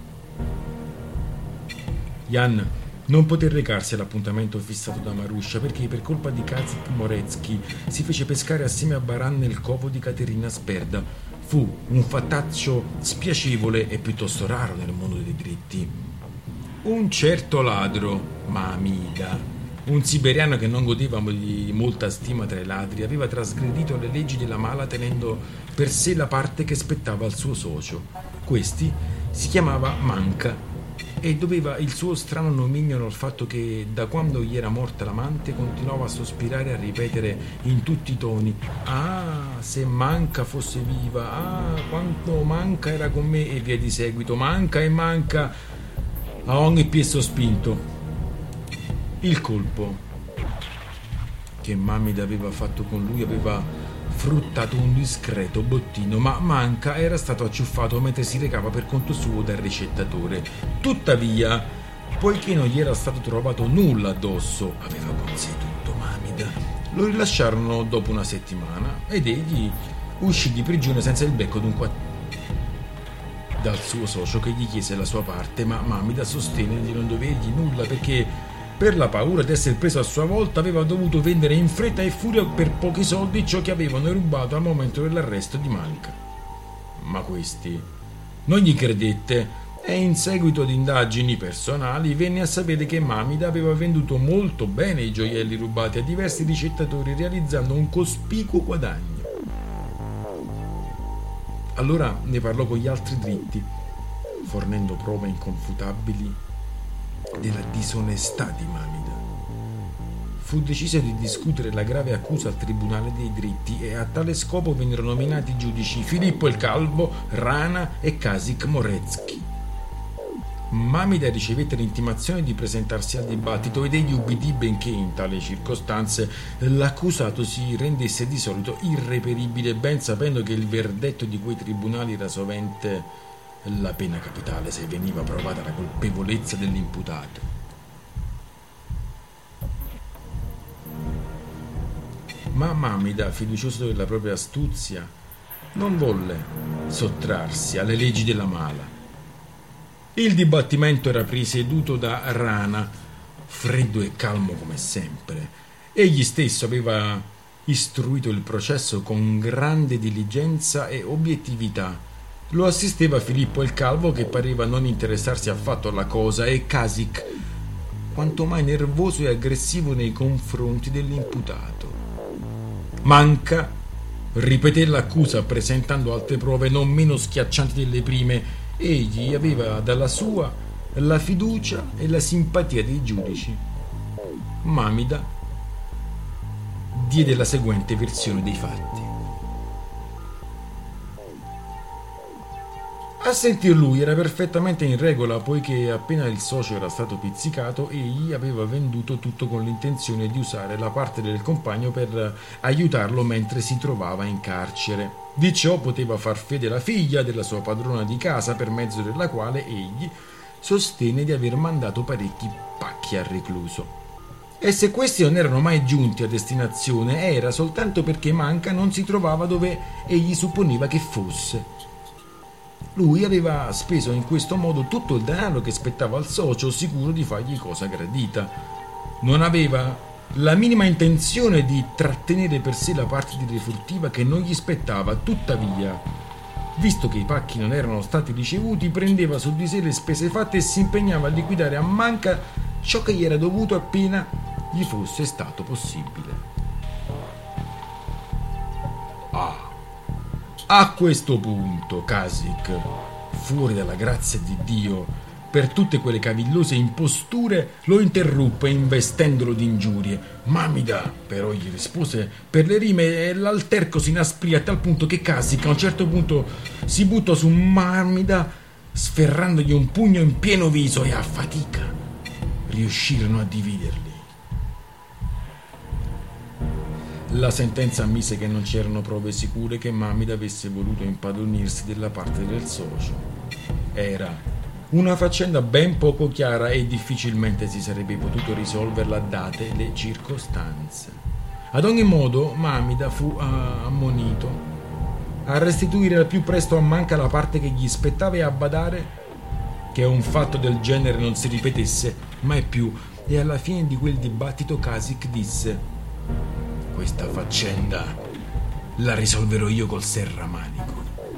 Jan non poté recarsi all'appuntamento fissato da Maruscia perché, per colpa di Kazik Morecki, si fece pescare assieme a Baran nel covo di Caterina Sperda. Fu un fattaccio spiacevole e piuttosto raro nel mondo dei dritti. Un certo ladro, Mamida, un siberiano che non godeva di molta stima tra i ladri, aveva trasgredito le leggi della mala tenendo per sé la parte che spettava al suo socio. Questi si chiamava Manca e doveva il suo strano nomignolo al fatto che, da quando gli era morta l'amante, continuava a sospirare e a ripetere in tutti i toni: ah, se Manca fosse viva, ah, quanto Manca era con me, e via di seguito, Manca e Manca a ogni piè sospinto. Il colpo che Mamida aveva fatto con lui aveva fruttato un discreto bottino, ma Manca era stato acciuffato mentre si recava per conto suo dal ricettatore. Tuttavia, poiché non gli era stato trovato nulla addosso, aveva con sé tutto Mamida. Lo rilasciarono dopo una settimana ed egli uscì di prigione senza il becco d'un quattro dal suo socio, che gli chiese la sua parte, ma Mamida sostenne di non dovergli nulla perché, per la paura di essere preso a sua volta, aveva dovuto vendere in fretta e furia per pochi soldi ciò che avevano rubato al momento dell'arresto di Manca. Ma questi non gli credette e, in seguito ad indagini personali, venne a sapere che Mamida aveva venduto molto bene i gioielli rubati a diversi ricettatori, realizzando un cospicuo guadagno. Allora ne parlò con gli altri dritti, fornendo prove inconfutabili della disonestà di Mamida. Fu deciso di discutere la grave accusa al tribunale dei dritti e a tale scopo vennero nominati i giudici Filippo il Calvo, Rana e Kazik Morecki. Mamida ricevette l'intimazione di presentarsi al dibattito ed egli ubbidì, benché in tali circostanze l'accusato si rendesse di solito irreperibile, ben sapendo che il verdetto di quei tribunali era sovente la pena capitale se veniva provata la colpevolezza dell'imputato. Ma Mamida, fiducioso della propria astuzia, non volle sottrarsi alle leggi della mala. Il dibattimento era presieduto da Rana, freddo e calmo come sempre. Egli stesso aveva istruito il processo con grande diligenza e obiettività. Lo assisteva Filippo il Calvo, che pareva non interessarsi affatto alla cosa, e Kazik, quanto mai nervoso e aggressivo nei confronti dell'imputato. Manca ripeté l'accusa presentando altre prove non meno schiaccianti delle prime. Egli aveva dalla sua la fiducia e la simpatia dei giudici. Mamida diede la seguente versione dei fatti. A sentir lui era perfettamente in regola, poiché appena il socio era stato pizzicato, egli aveva venduto tutto con l'intenzione di usare la parte del compagno per aiutarlo mentre si trovava in carcere. Di ciò poteva far fede la figlia della sua padrona di casa, per mezzo della quale egli sostenne di aver mandato parecchi pacchi al recluso. E se questi non erano mai giunti a destinazione, era soltanto perché Manca non si trovava dove egli supponeva che fosse. Lui aveva speso in questo modo tutto il denaro che spettava al socio, sicuro di fargli cosa gradita. Non aveva la minima intenzione di trattenere per sé la parte di refurtiva che non gli spettava. Tuttavia, visto che i pacchi non erano stati ricevuti, prendeva su di sé le spese fatte e si impegnava a liquidare a Manca ciò che gli era dovuto appena gli fosse stato possibile. Ah! A questo punto Kasich, fuori dalla grazia di Dio per tutte quelle cavillose imposture, lo interruppe investendolo di ingiurie. Mamida, però, gli rispose per le rime, e l'alterco si inasprì a tal punto che Kasich a un certo punto si buttò su Mamida sferrandogli un pugno in pieno viso, e a fatica riuscirono a dividerli. La sentenza ammise che non c'erano prove sicure che Mamida avesse voluto impadronirsi della parte del socio. Era una faccenda ben poco chiara e difficilmente si sarebbe potuto risolverla date le circostanze. Ad ogni modo, Mamida fu uh, ammonito a restituire al più presto a Manca la parte che gli spettava e a badare che un fatto del genere non si ripetesse mai più. E alla fine di quel dibattito Kasich disse: questa faccenda la risolverò io col serramanico.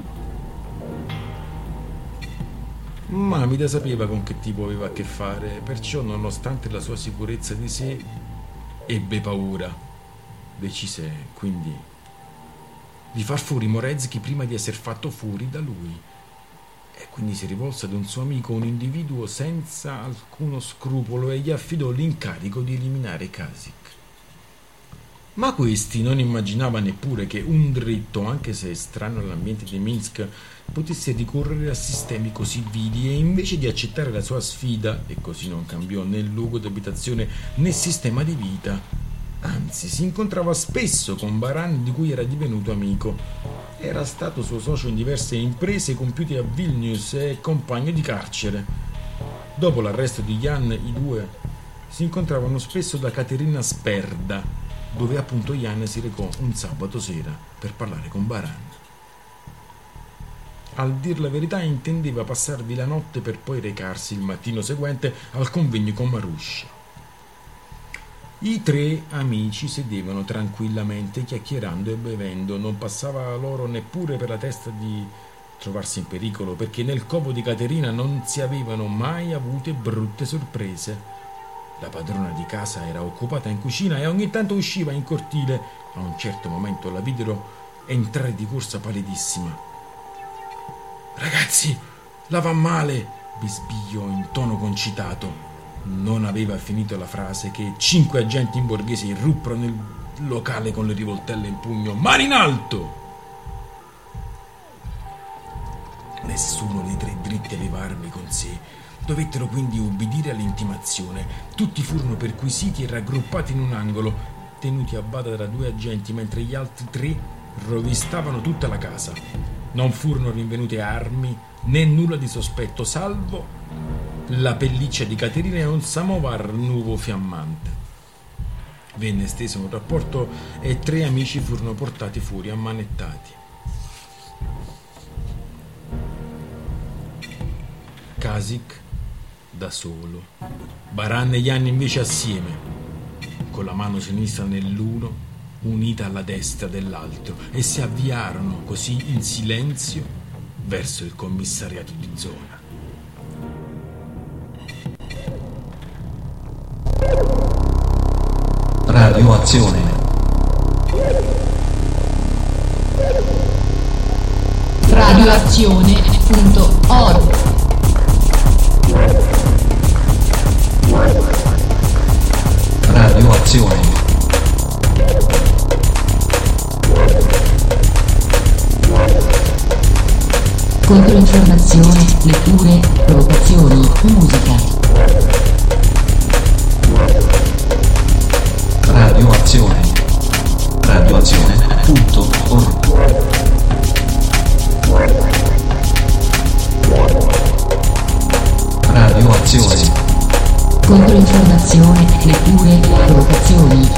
Mamida sapeva con che tipo aveva a che fare, perciò, nonostante la sua sicurezza di sé, ebbe paura. Decise quindi di far fuori Morezki prima di essere fatto fuori da lui, e quindi si rivolse ad un suo amico, un individuo senza alcuno scrupolo, e gli affidò l'incarico di eliminare Kasich. Ma questi non immaginava neppure che un dritto, anche se estraneo all'ambiente di Minsk, potesse ricorrere a sistemi così vili, e invece di accettare la sua sfida, e così non cambiò né luogo d'abitazione né sistema di vita, anzi si incontrava spesso con Baran, di cui era divenuto amico. Era stato suo socio in diverse imprese compiute a Vilnius e compagno di carcere. Dopo l'arresto di Jan, i due si incontravano spesso da Caterina Sperda, dove appunto Jan si recò un sabato sera per parlare con Baran. Al dir la verità, intendeva passarvi la notte per poi recarsi il mattino seguente al convegno con Maruscia. I tre amici sedevano tranquillamente chiacchierando e bevendo. Non passava loro neppure per la testa di trovarsi in pericolo, perché nel covo di Caterina non si avevano mai avute brutte sorprese. La padrona di casa era occupata in cucina e ogni tanto usciva in cortile. A un certo momento la videro entrare di corsa pallidissima. «Ragazzi, la va male!» bisbigliò in tono concitato. Non aveva finito la frase che cinque agenti in borghese irruppero nel locale con le rivoltelle in pugno. «Mani in alto!» Nessuno dei tre dritti aveva armi con sé. Dovettero quindi ubbidire all'intimazione. Tutti furono perquisiti e raggruppati in un angolo, tenuti a bada da due agenti, mentre gli altri tre rovistavano tutta la casa. Non furono rinvenute armi né nulla di sospetto, salvo la pelliccia di Caterina e un samovar nuovo fiammante. Venne steso un rapporto e tre amici furono portati fuori ammanettati. Kasich da solo, Baran e Jan invece assieme, con la mano sinistra nell'uno unita alla destra dell'altro, e si avviarono così in silenzio verso il commissariato di zona. Radioazione. radioazione punto org. Radioazione. Controinformazione, letture, provocazioni, musica. Radioazione. Radioazione punto org. Radioazione. Controinformazione, letture, provocazioni,